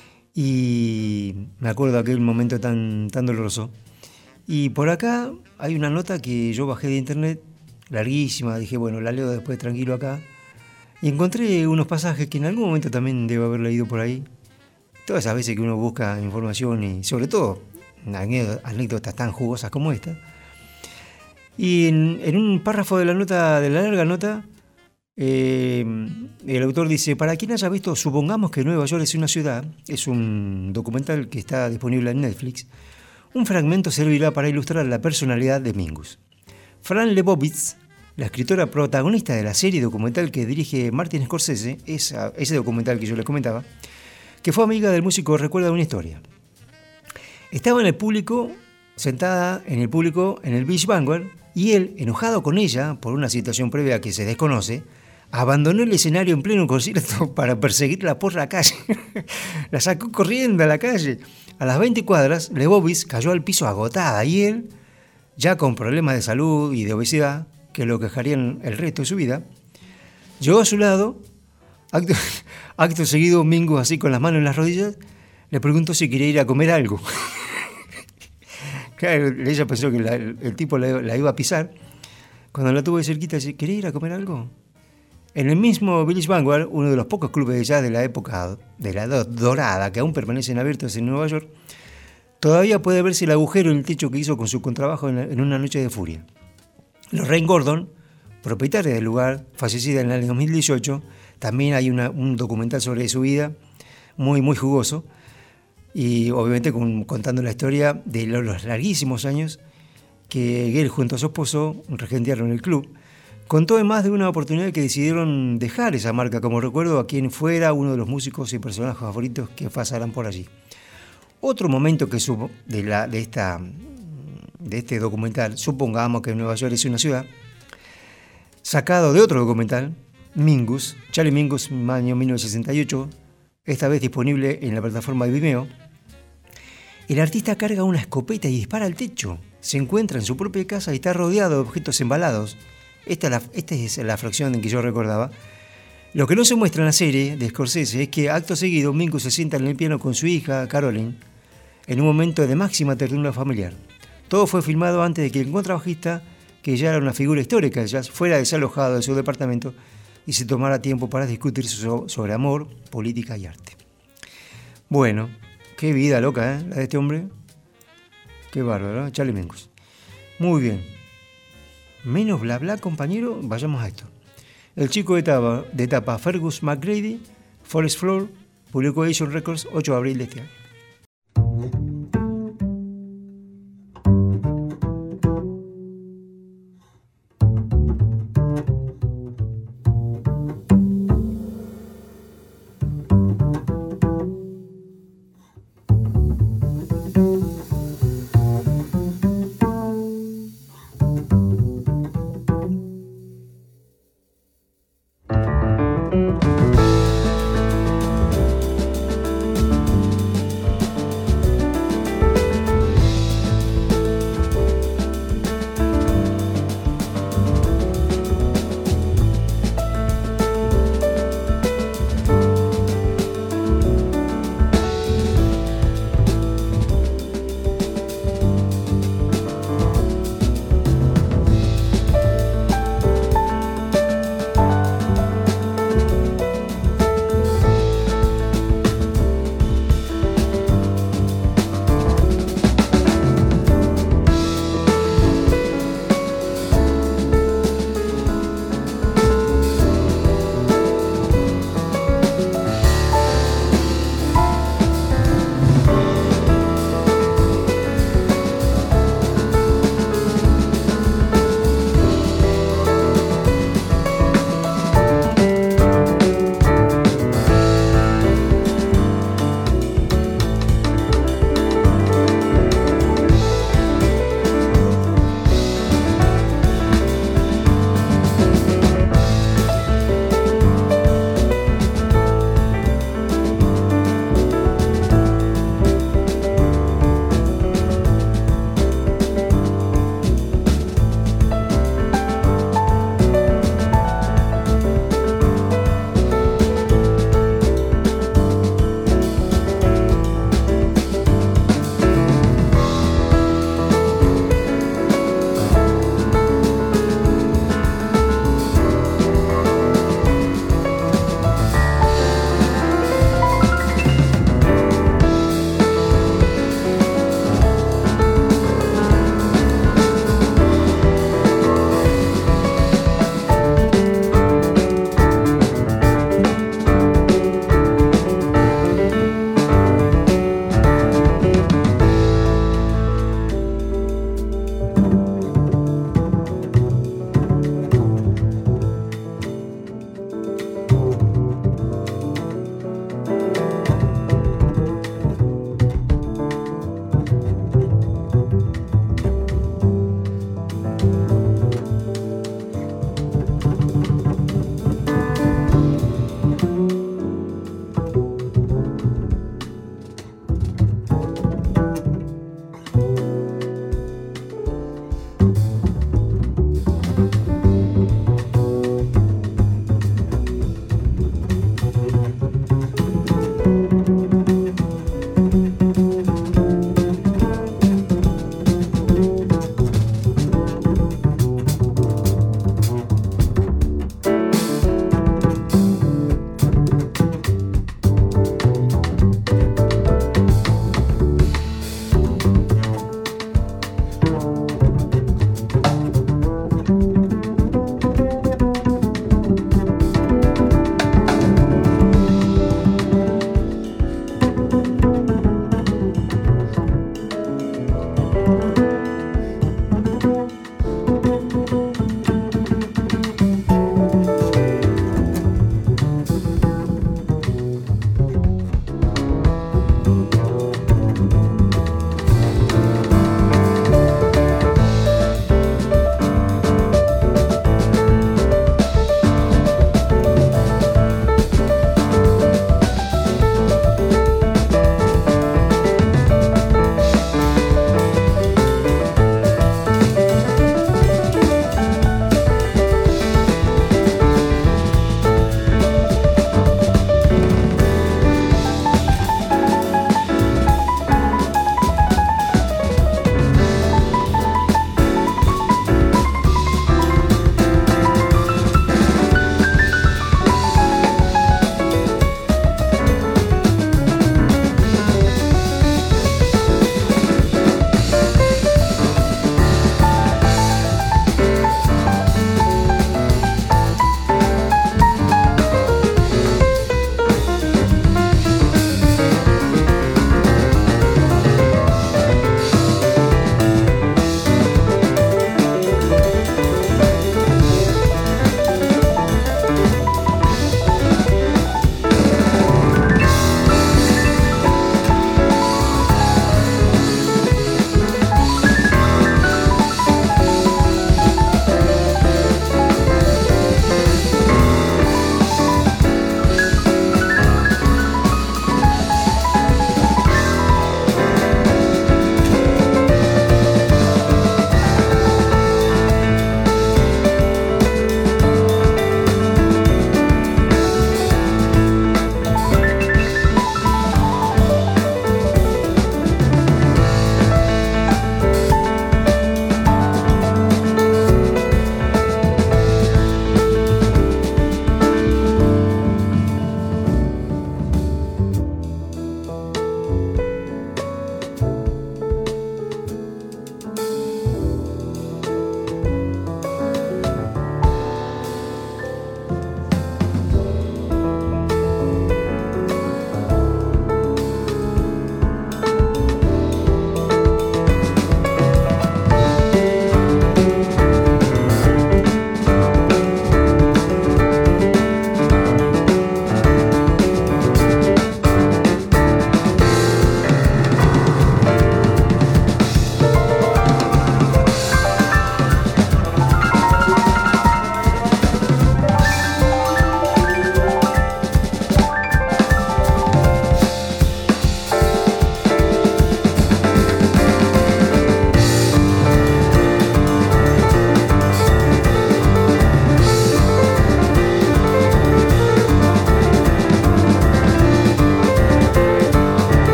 y me acuerdo de aquel momento tan, tan doloroso, y por acá hay una nota que yo bajé de internet, larguísima, dije, bueno, la leo después tranquilo acá, y encontré unos pasajes que en algún momento también debo haber leído por ahí. Todas esas veces que uno busca información y sobre todo anécdotas tan jugosas como esta. Y en, en un párrafo de la nota, de la larga nota, eh, el autor dice: para quien haya visto Supongamos que Nueva York es una ciudad, es un documental que está disponible en Netflix, un fragmento servirá para ilustrar la personalidad de Mingus. Fran Lebowitz, la escritora protagonista de la serie documental que dirige Martin Scorsese, esa, ese documental que yo les comentaba, que fue amiga del músico, recuerda una historia. Estaba en el público, sentada en el público en el Beach Vanguard, y él, enojado con ella por una situación previa que se desconoce, abandonó el escenario en pleno concierto para perseguirla por la calle. La sacó corriendo a la calle. A las veinte cuadras, Lebowitz cayó al piso agotada y él, ya con problemas de salud y de obesidad, que lo quejarían el resto de su vida, llegó a su lado, acto, acto seguido Mingus, así con las manos en las rodillas, le preguntó si quería ir a comer algo. Claro, ella pensó que la, el, el tipo la, la iba a pisar. Cuando la tuvo de cerquita, dice: ¿quería ir a comer algo? En el mismo Village Vanguard, uno de los pocos clubes de jazz de la época de la dorada que aún permanecen abiertos en Nueva York, todavía puede verse el agujero en el techo que hizo con su contrabajo en, la, en una noche de furia. Lorraine Gordon, propietaria del lugar, fallecida en el año dos mil dieciocho, también hay una, un documental sobre su vida, muy, muy jugoso, y obviamente con, contando la historia de los, los larguísimos años que él junto a su esposo regentearon el club. Contó además de una oportunidad que decidieron dejar esa marca como recuerdo a quien fuera uno de los músicos y personajes favoritos que pasaran por allí. Otro momento que supo de, la, de, esta, de este documental, supongamos que Nueva York es una ciudad, sacado de otro documental, Mingus, Charlie Mingus, año mil novecientos sesenta y ocho, esta vez disponible en la plataforma de Vimeo. El artista carga una escopeta y dispara al techo. Se encuentra en su propia casa y está rodeado de objetos embalados. Esta es la, esta es la fracción en que yo recordaba. Lo que no se muestra en la serie de Scorsese es que acto seguido Mingus se sienta en el piano con su hija, Caroline, en un momento de máxima ternura familiar. Todo fue filmado antes de que el contrabajista, que ya era una figura histórica del jazz, fuera desalojado de su departamento y se tomara tiempo para discutir sobre amor, política y arte. Bueno, qué vida loca, ¿eh? La de este hombre. Qué bárbaro, ¿eh? Charlie Mingus. Muy bien. Menos bla bla, compañero, vayamos a esto. El chico de etapa, de etapa Fergus McGrady, Forest Floor, publicó Edition Records ocho de abril de este año.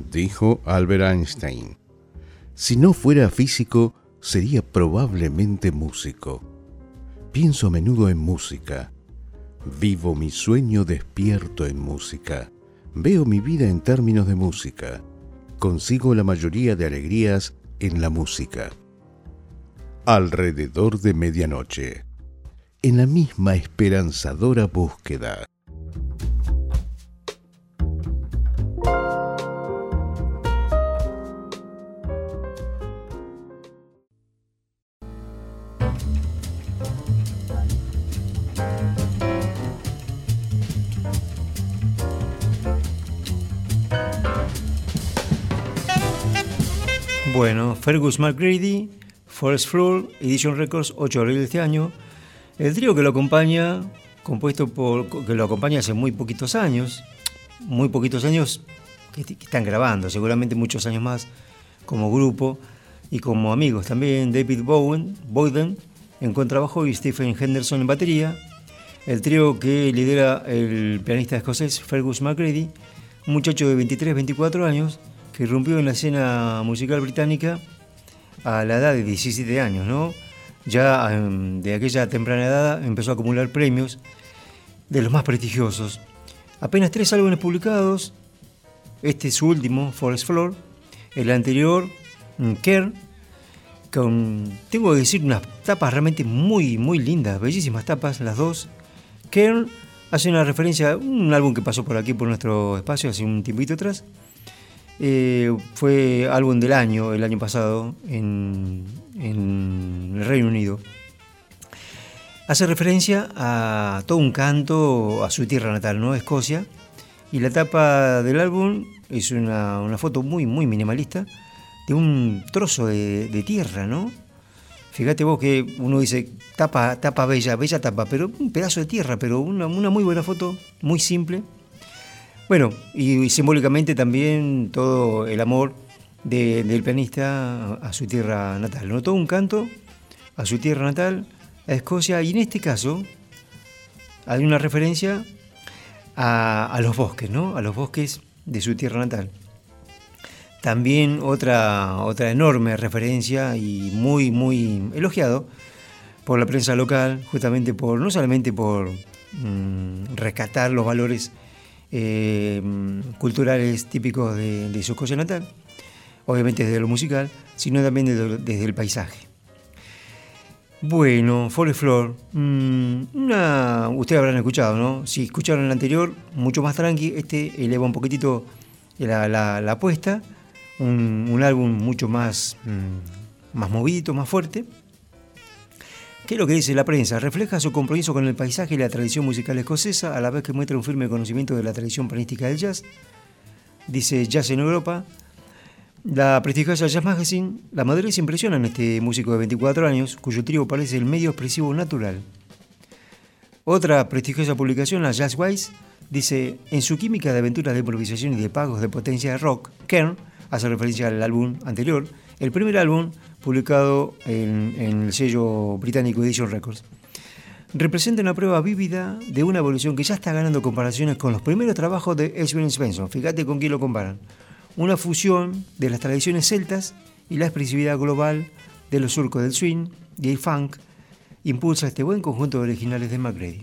Dijo Albert Einstein: si no fuera físico, sería probablemente músico. Pienso a menudo en música. Vivo mi sueño despierto en música. Veo mi vida en términos de música. Consigo la mayoría de alegrías en la música. Alrededor de medianoche. En la misma esperanzadora búsqueda. Bueno, Fergus McGrady, Forest Floor, Edition Records, ocho de abril de este año. El trío que lo acompaña, compuesto por, que lo acompaña hace muy poquitos años, muy poquitos años que, que están grabando, seguramente muchos años más como grupo y como amigos también. David Bowen, Boyden en contrabajo y Stephen Henderson en batería. El trío que lidera el pianista escocés Fergus McGrady, un muchacho de veintitrés, veinticuatro años, que irrumpió en la escena musical británica a la edad de diecisiete años, ¿no? Ya de aquella temprana edad empezó a acumular premios de los más prestigiosos. Apenas tres álbumes publicados, este es su último, Forest Floor, el anterior, Care, con, tengo que decir, unas tapas realmente muy, muy lindas, bellísimas tapas, las dos. Care hace una referencia a un álbum que pasó por aquí, por nuestro espacio, hace un tiempito atrás. Eh, fue álbum del año, el año pasado, en, en el Reino Unido. Hace referencia a todo un canto a su tierra natal, ¿no? Escocia. Y la tapa del álbum es una, una foto muy, muy minimalista de un trozo de, de tierra, ¿no? Fíjate vos que uno dice tapa, tapa bella, bella tapa, pero un pedazo de tierra, pero una, una muy buena foto, muy simple. Bueno, y, y simbólicamente también todo el amor de, del pianista a, a su tierra natal, ¿no? Todo un canto a su tierra natal, a Escocia, y en este caso hay una referencia a, a los bosques, ¿no? A los bosques de su tierra natal. También otra, otra enorme referencia y muy, muy elogiado por la prensa local, justamente por, no solamente por mmm, rescatar los valores Eh, culturales típicos de, de su Escocia natal, obviamente desde lo musical, sino también desde, desde el paisaje. Bueno, Forest Floor, mmm, una, ustedes habrán escuchado, ¿no? Si escucharon el anterior, mucho más tranqui, este eleva un poquitito la, la, la apuesta, un, un álbum mucho más, mmm, más movidito, más fuerte. ¿Qué es lo que dice la prensa? Refleja su compromiso con el paisaje y la tradición musical escocesa, a la vez que muestra un firme conocimiento de la tradición pianística del jazz. Dice Jazz en Europa. La prestigiosa Jazz Magazine, la madurez impresiona en este músico de veinticuatro años, cuyo trío parece el medio expresivo natural. Otra prestigiosa publicación, la Jazzwise, dice: en su química de aventuras de improvisación y de pagos de potencia de rock, Kern hace referencia al álbum anterior, el primer álbum publicado en, en el sello británico Edition Records. Representa una prueba vívida de una evolución que ya está ganando comparaciones con los primeros trabajos de Esmond Svensson. Fíjate con quién lo comparan. Una fusión de las tradiciones celtas y la expresividad global de los surcos del swing y el funk impulsa este buen conjunto de originales de McGrady.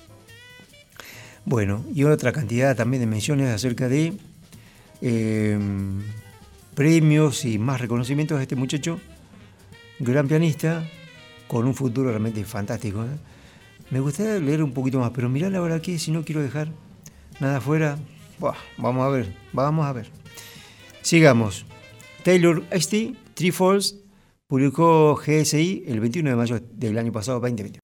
Bueno, y otra cantidad también de menciones acerca de eh, premios y más reconocimientos de este muchacho, gran pianista, con un futuro realmente fantástico, ¿eh? Me gustaría leer un poquito más, pero mirá la hora que si no quiero dejar nada afuera. Buah, vamos a ver, vamos a ver. Sigamos. Taylor Este, Three Falls, publicó G S I el veintiuno de mayo del año pasado, veinte veinte.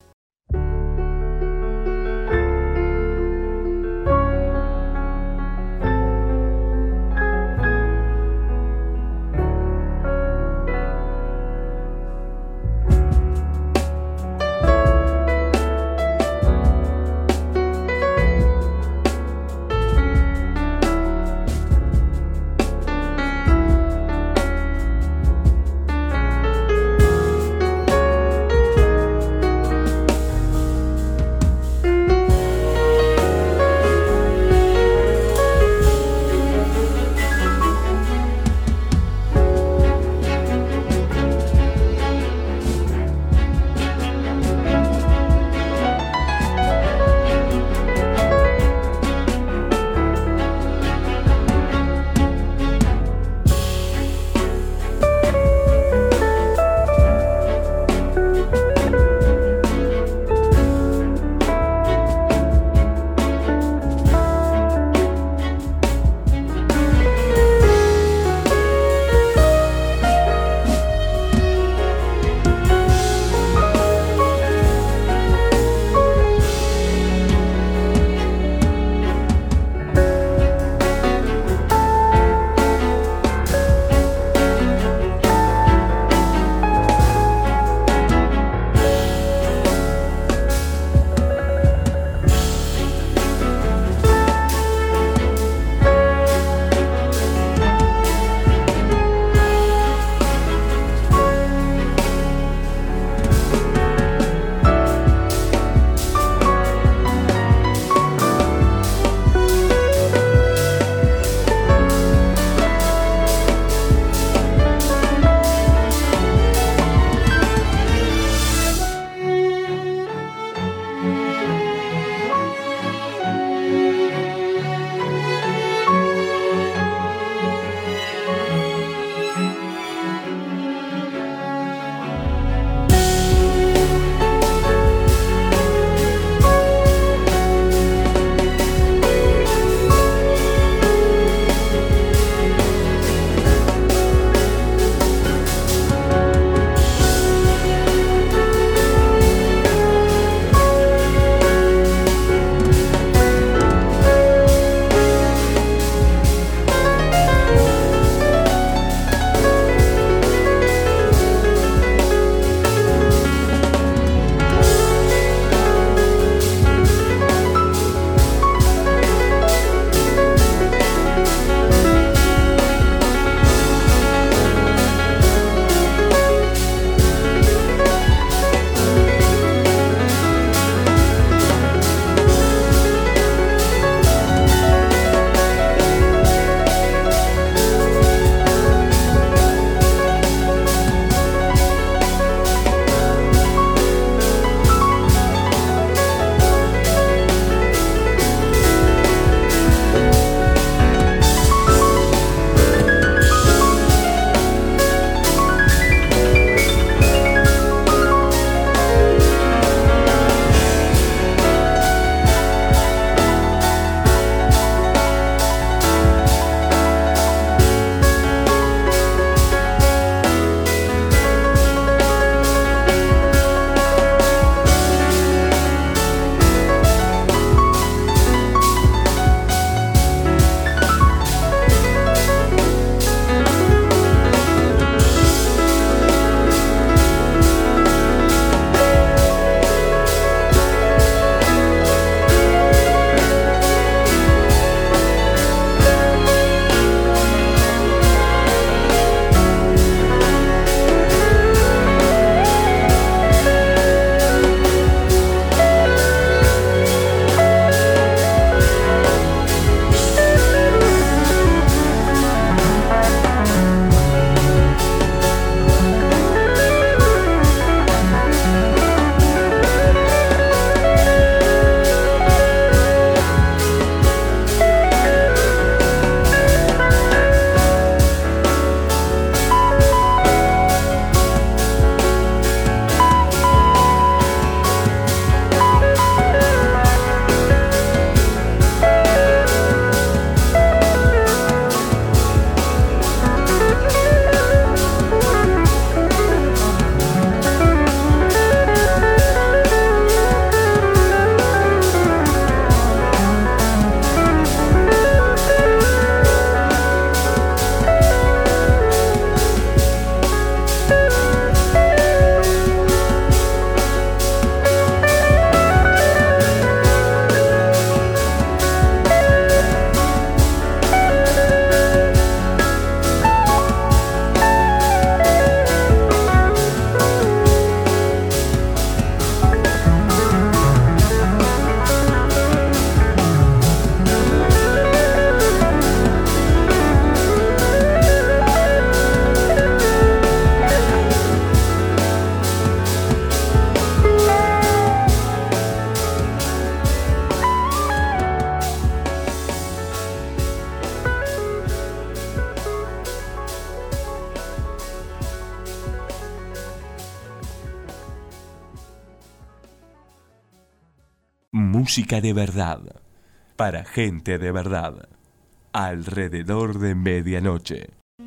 Música de verdad, para gente de verdad, alrededor de medianoche.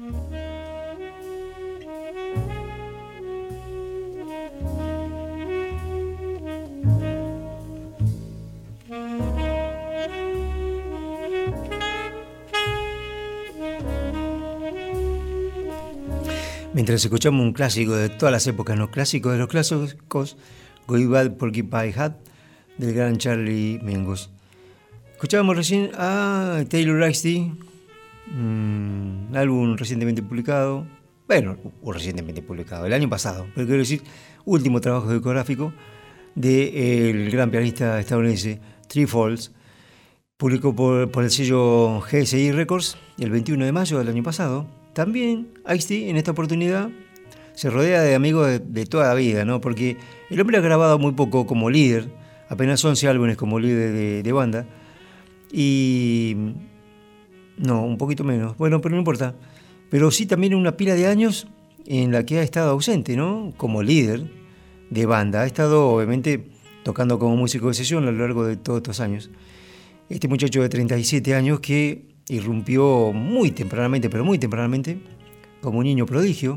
Mientras escuchamos un clásico de todas las épocas, no clásicos de los clásicos, Goodbye Porcupine Hat, del gran Charlie Mingus. Escuchábamos recién a Taylor Ixty, un álbum recientemente publicado, bueno, recientemente publicado, el año pasado, pero quiero decir, último trabajo discográfico del gran pianista estadounidense Tree Falls. Publicó por, por el sello G S I Records el veintiuno de mayo del año pasado. También Ixty en esta oportunidad se rodea de amigos de, de toda la vida, ¿no? Porque el hombre ha grabado muy poco como líder, apenas once álbumes como líder de, de banda, y no, un poquito menos, bueno, pero no importa, pero sí también una pila de años en la que ha estado ausente, ¿no? Como líder de banda, ha estado obviamente tocando como músico de sesión a lo largo de todos estos años. Este muchacho de treinta y siete años que irrumpió muy tempranamente, pero muy tempranamente, como un niño prodigio,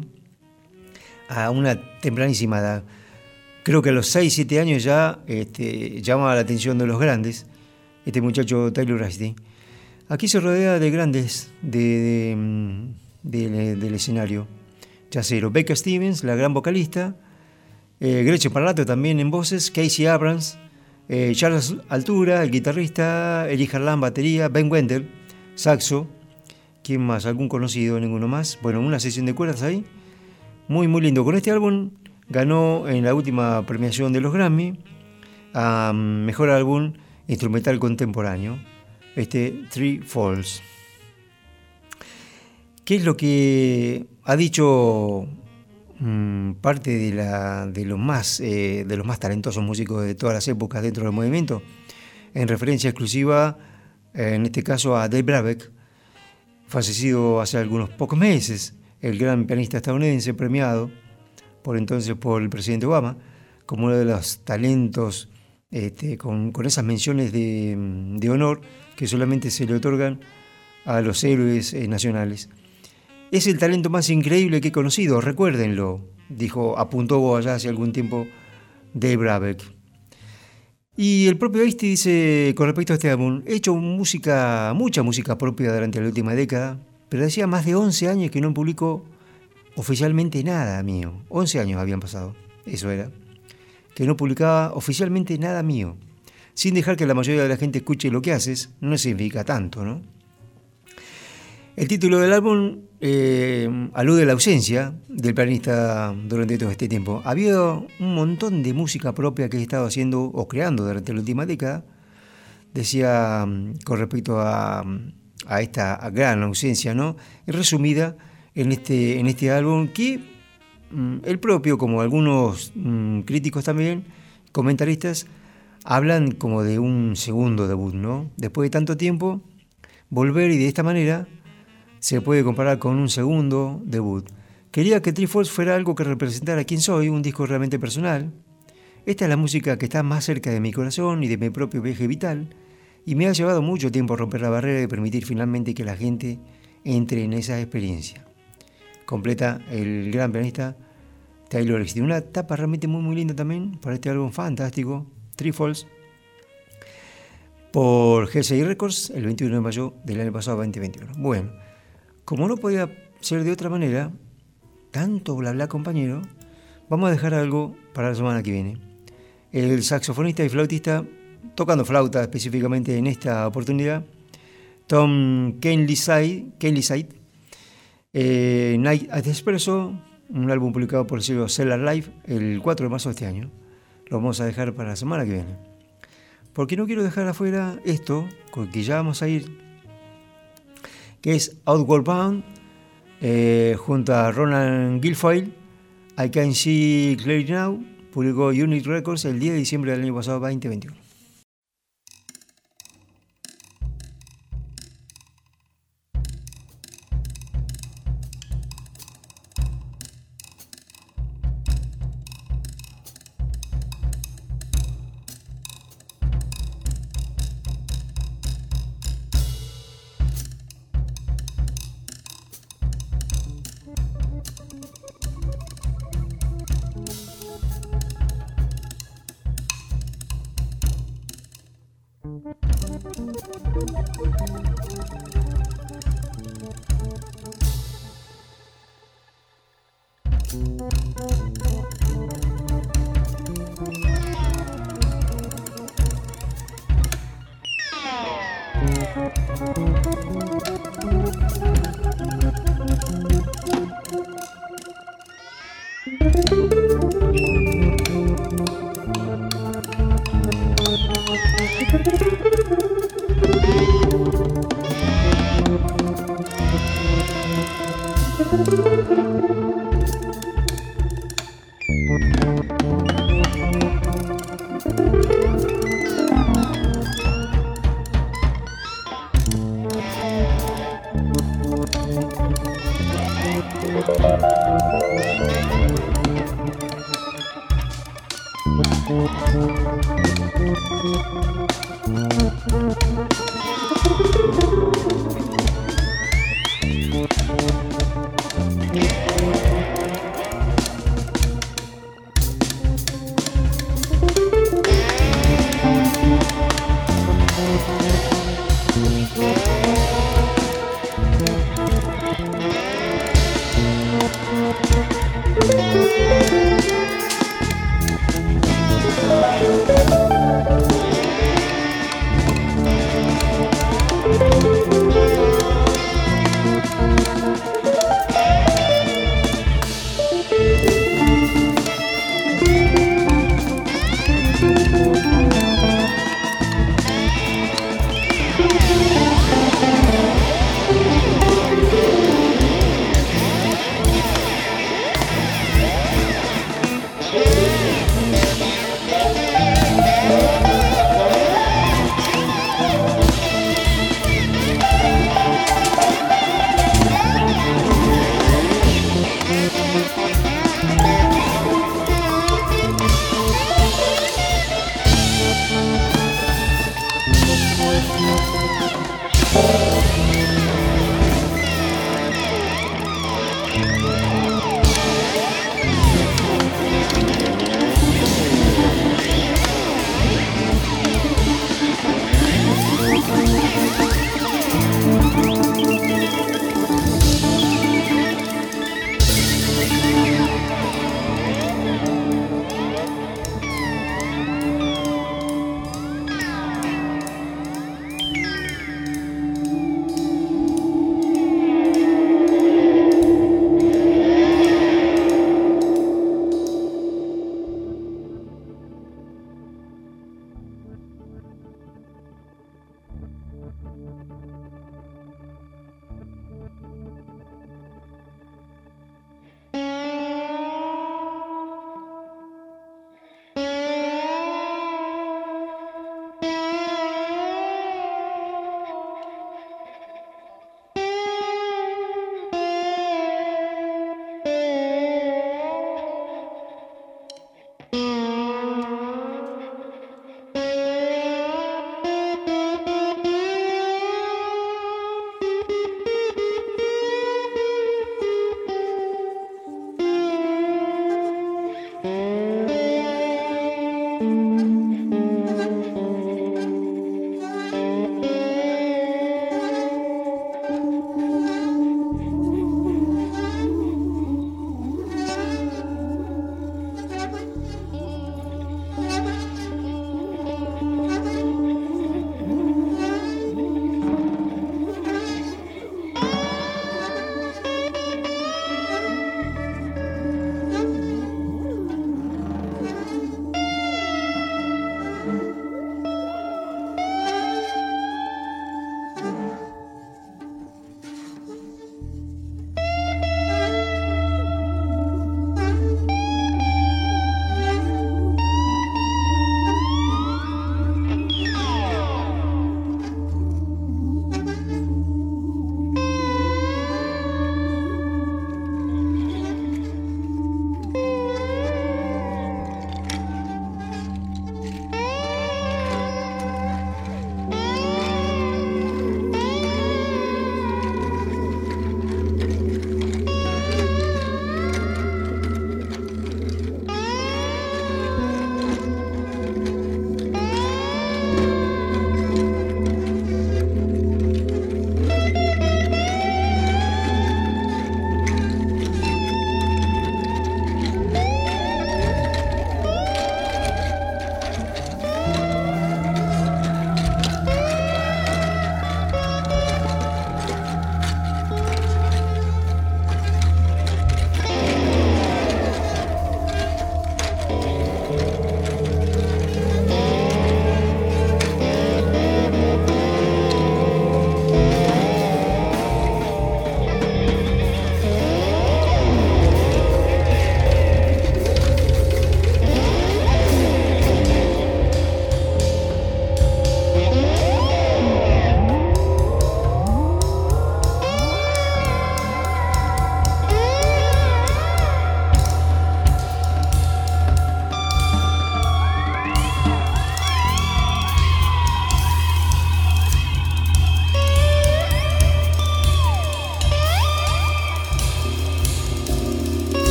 a una tempranísima edad. Creo que a los seis siete años ya este, llama la atención de los grandes, este muchacho Taylor Ixty. Aquí se rodea de grandes de, de, de, del escenario jazzero. Becca Stevens, la gran vocalista, eh, Gretchen Parlato también en voces, Casey Abrams, eh, Charles Altura, el guitarrista, Eli Harlan, batería, Ben Wendell, saxo. ¿Quién más? ¿Algún conocido? Ninguno más. Bueno, una sesión de cuerdas ahí. Muy, muy lindo. Con este álbum ganó en la última premiación de los Grammy a Mejor Álbum Instrumental Contemporáneo, este Tree Falls. ¿Qué es lo que ha dicho mmm, parte de, la, de, los más, eh, de los más talentosos músicos de todas las épocas dentro del movimiento? En referencia exclusiva, eh, en este caso, a Dave Brubeck, fallecido hace algunos pocos meses, el gran pianista estadounidense premiado por entonces por el presidente Obama como uno de los talentos este, con, con esas menciones de, de honor que solamente se le otorgan a los héroes eh, nacionales. Es el talento más increíble que he conocido, recuérdenlo, dijo, apuntó allá hace algún tiempo Dave Brubeck. Y el propio Ixty dice con respecto a este álbum: he hecho música, mucha música propia durante la última década, pero decía más de once años que no publico oficialmente nada mío. once años habían pasado, eso era, que no publicaba oficialmente nada mío. Sin dejar que la mayoría de la gente escuche lo que haces, no significa tanto, ¿no? El título del álbum eh, alude a la ausencia del pianista durante todo este tiempo. Había un montón de música propia que he estado haciendo o creando durante la última década, decía con respecto a, a esta gran ausencia, ¿no? Y resumida en este, en este álbum que mm, el propio, como algunos mm, críticos también, comentaristas, hablan como de un segundo debut, ¿no? Después de tanto tiempo, volver y de esta manera se puede comparar con un segundo debut. Quería que Tree Falls fuera algo que representara quién soy, un disco realmente personal. Esta es la música que está más cerca de mi corazón y de mi propio viaje vital, y me ha llevado mucho tiempo romper la barrera y permitir finalmente que la gente entre en esa experiencia. Completa el gran pianista Taylor Ixty. Una etapa realmente muy muy linda también para este álbum fantástico, Tree Falls, por G S I Records el veintiuno de mayo del año pasado, veinte veintiuno. Bueno, como no podía ser de otra manera, tanto bla bla compañero, vamos a dejar algo para la semana que viene. El saxofonista y flautista, tocando flauta específicamente en esta oportunidad, Tom Kenliside, Kenliside, eh, Night at the Espresso, un álbum publicado por el sello Cellar Live el cuatro de marzo de este año. Lo vamos a dejar para la semana que viene. Porque no quiero dejar afuera esto, con que ya vamos a ir, que es Outward Bound, eh, junto a Ronan Gilfoyle, I Can See Clearly Now, publicó Unit Records el diez de diciembre del año pasado, veinte veintiuno.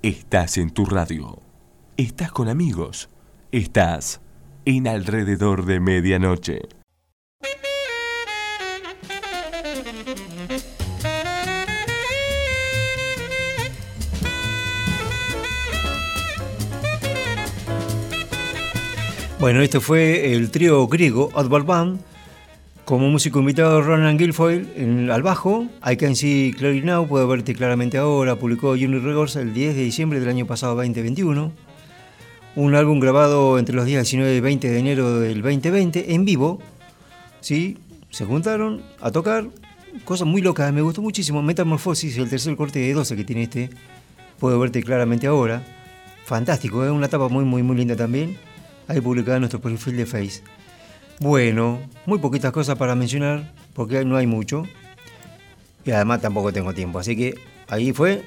Estás en tu radio. Estás con amigos. Estás en Alrededor de Medianoche. Bueno, esto fue el trío griego Oddball Band, como músico invitado Ronan Guilfoyle en, al bajo. I Can See Clearly Now, Puedo Verte Claramente Ahora, publicó Junior Records el diez de diciembre del año pasado, veinte veintiuno. Un álbum grabado entre los días diecinueve y veinte de enero del veinte veinte, en vivo. ¿Sí? Se juntaron a tocar, cosas muy locas, me gustó muchísimo. Metamorfosis, el tercer corte de doce que tiene este, Puedo Verte Claramente Ahora. Fantástico, es ¿eh? Una tapa muy, muy, muy linda también. Ahí publicada en nuestro perfil de Face. Bueno, muy poquitas cosas para mencionar, porque no hay mucho. Y además tampoco tengo tiempo, así que ahí fue.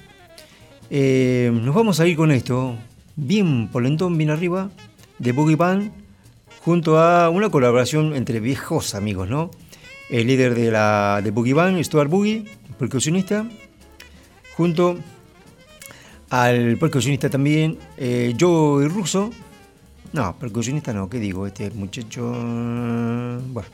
Eh, nos vamos a ir con esto, bien polentón, bien arriba, de Boogie Band, junto a una colaboración entre viejos amigos, ¿no? El líder de la de Boogie Band, Stuart Boogie, percusionista, junto al percusionista también, eh, Joe Russo. No, percusionista no, ¿qué digo? Este muchacho... Bueno.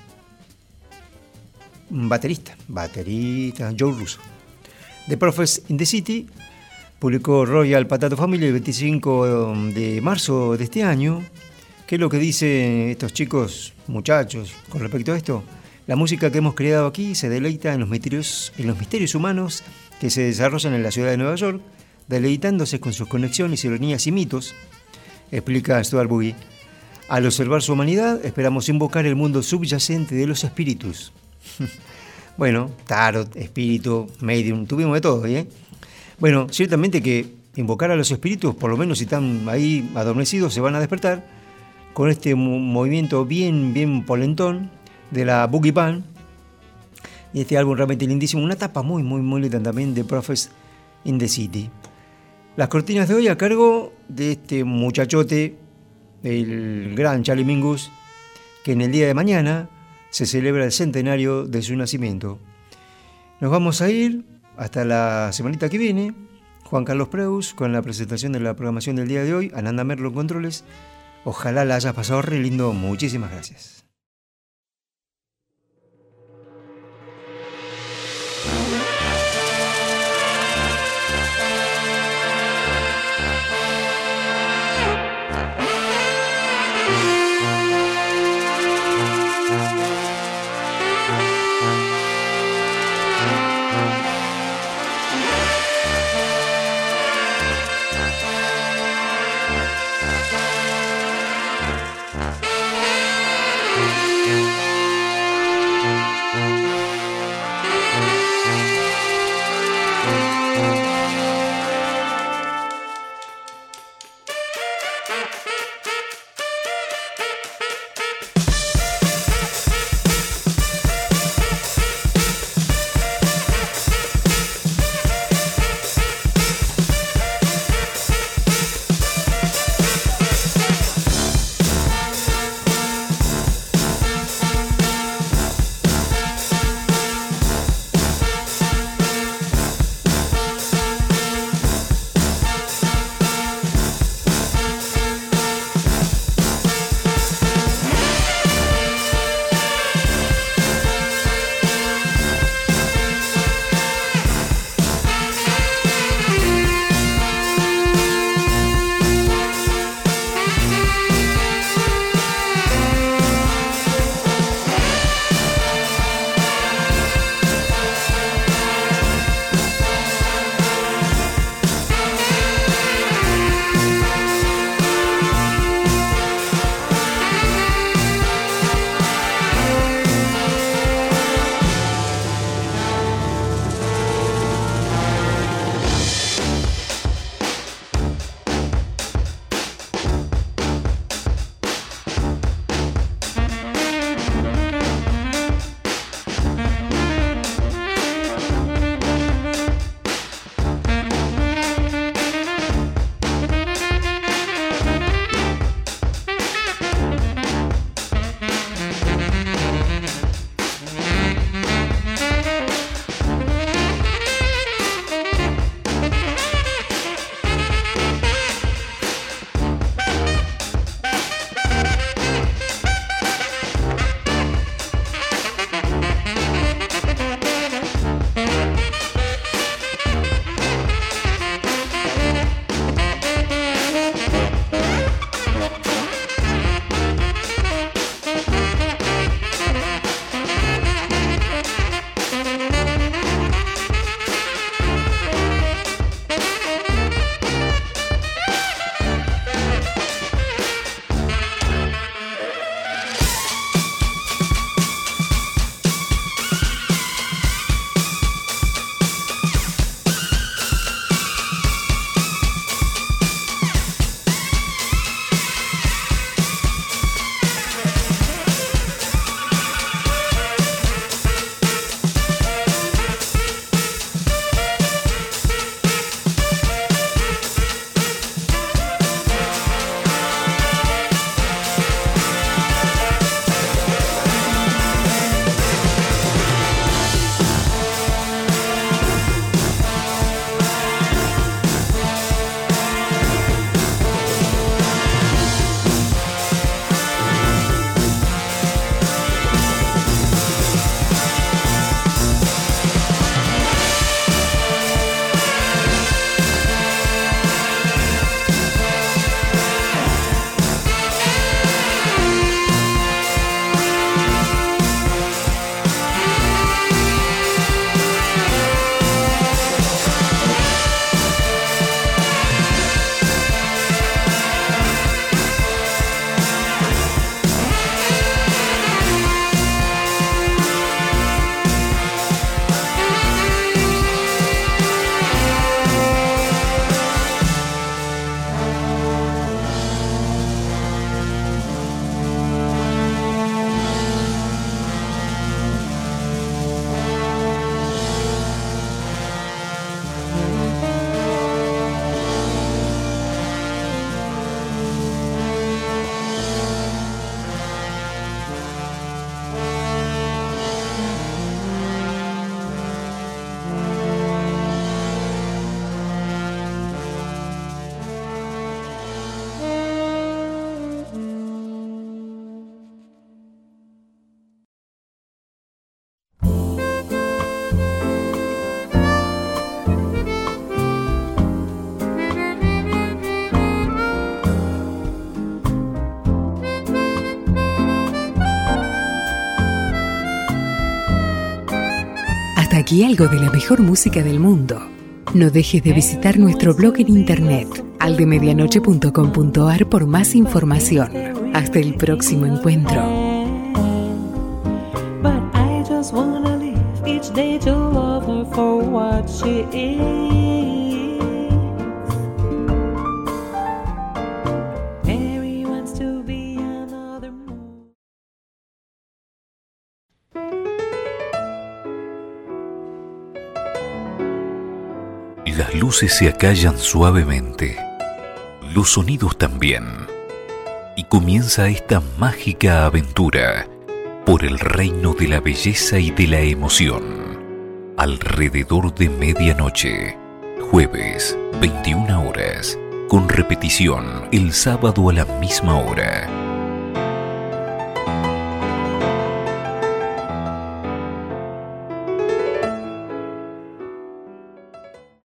Baterista. Baterista, Joe Russo. The Prophets in the City. Publicó Royal Potato Family el veinticinco de marzo de este año. ¿Qué es lo que dicen estos chicos, muchachos, con respecto a esto? La música que hemos creado aquí se deleita en los misterios, en los misterios humanos que se desarrollan en la ciudad de Nueva York, deleitándose con sus conexiones, ironías y mitos, explica Stuart Boogie. Al observar su humanidad, esperamos invocar el mundo subyacente de los espíritus. Bueno, tarot, espíritu, medium, tuvimos de todo, ¿eh? Bueno, ciertamente que invocar a los espíritus, por lo menos si están ahí adormecidos, se van a despertar con este movimiento bien, bien polentón de la Boogie Band. Y este álbum realmente lindísimo, una tapa muy, muy, muy linda también de Prophets in the City. Las cortinas de hoy a cargo de este muchachote, el gran Charlie Mingus, que en el día de mañana se celebra el centenario de su nacimiento. Nos vamos a ir hasta la semanita que viene. Juan Carlos Preus con la presentación de la programación del día de hoy. Ananda Merlo en controles. Ojalá la hayas pasado re lindo. Muchísimas gracias. Hasta aquí algo de la mejor música del mundo. No dejes de visitar nuestro blog en internet, aldemedianoche punto com punto a r, por más información. Hasta el próximo encuentro. But I just wanna live each day to love her for what she is. Mary wants to be another moon. Las luces se acallan suavemente, los sonidos también, y comienza esta mágica aventura por el reino de la belleza y de la emoción. Alrededor de medianoche, jueves, veintiuna horas, con repetición el sábado a la misma hora.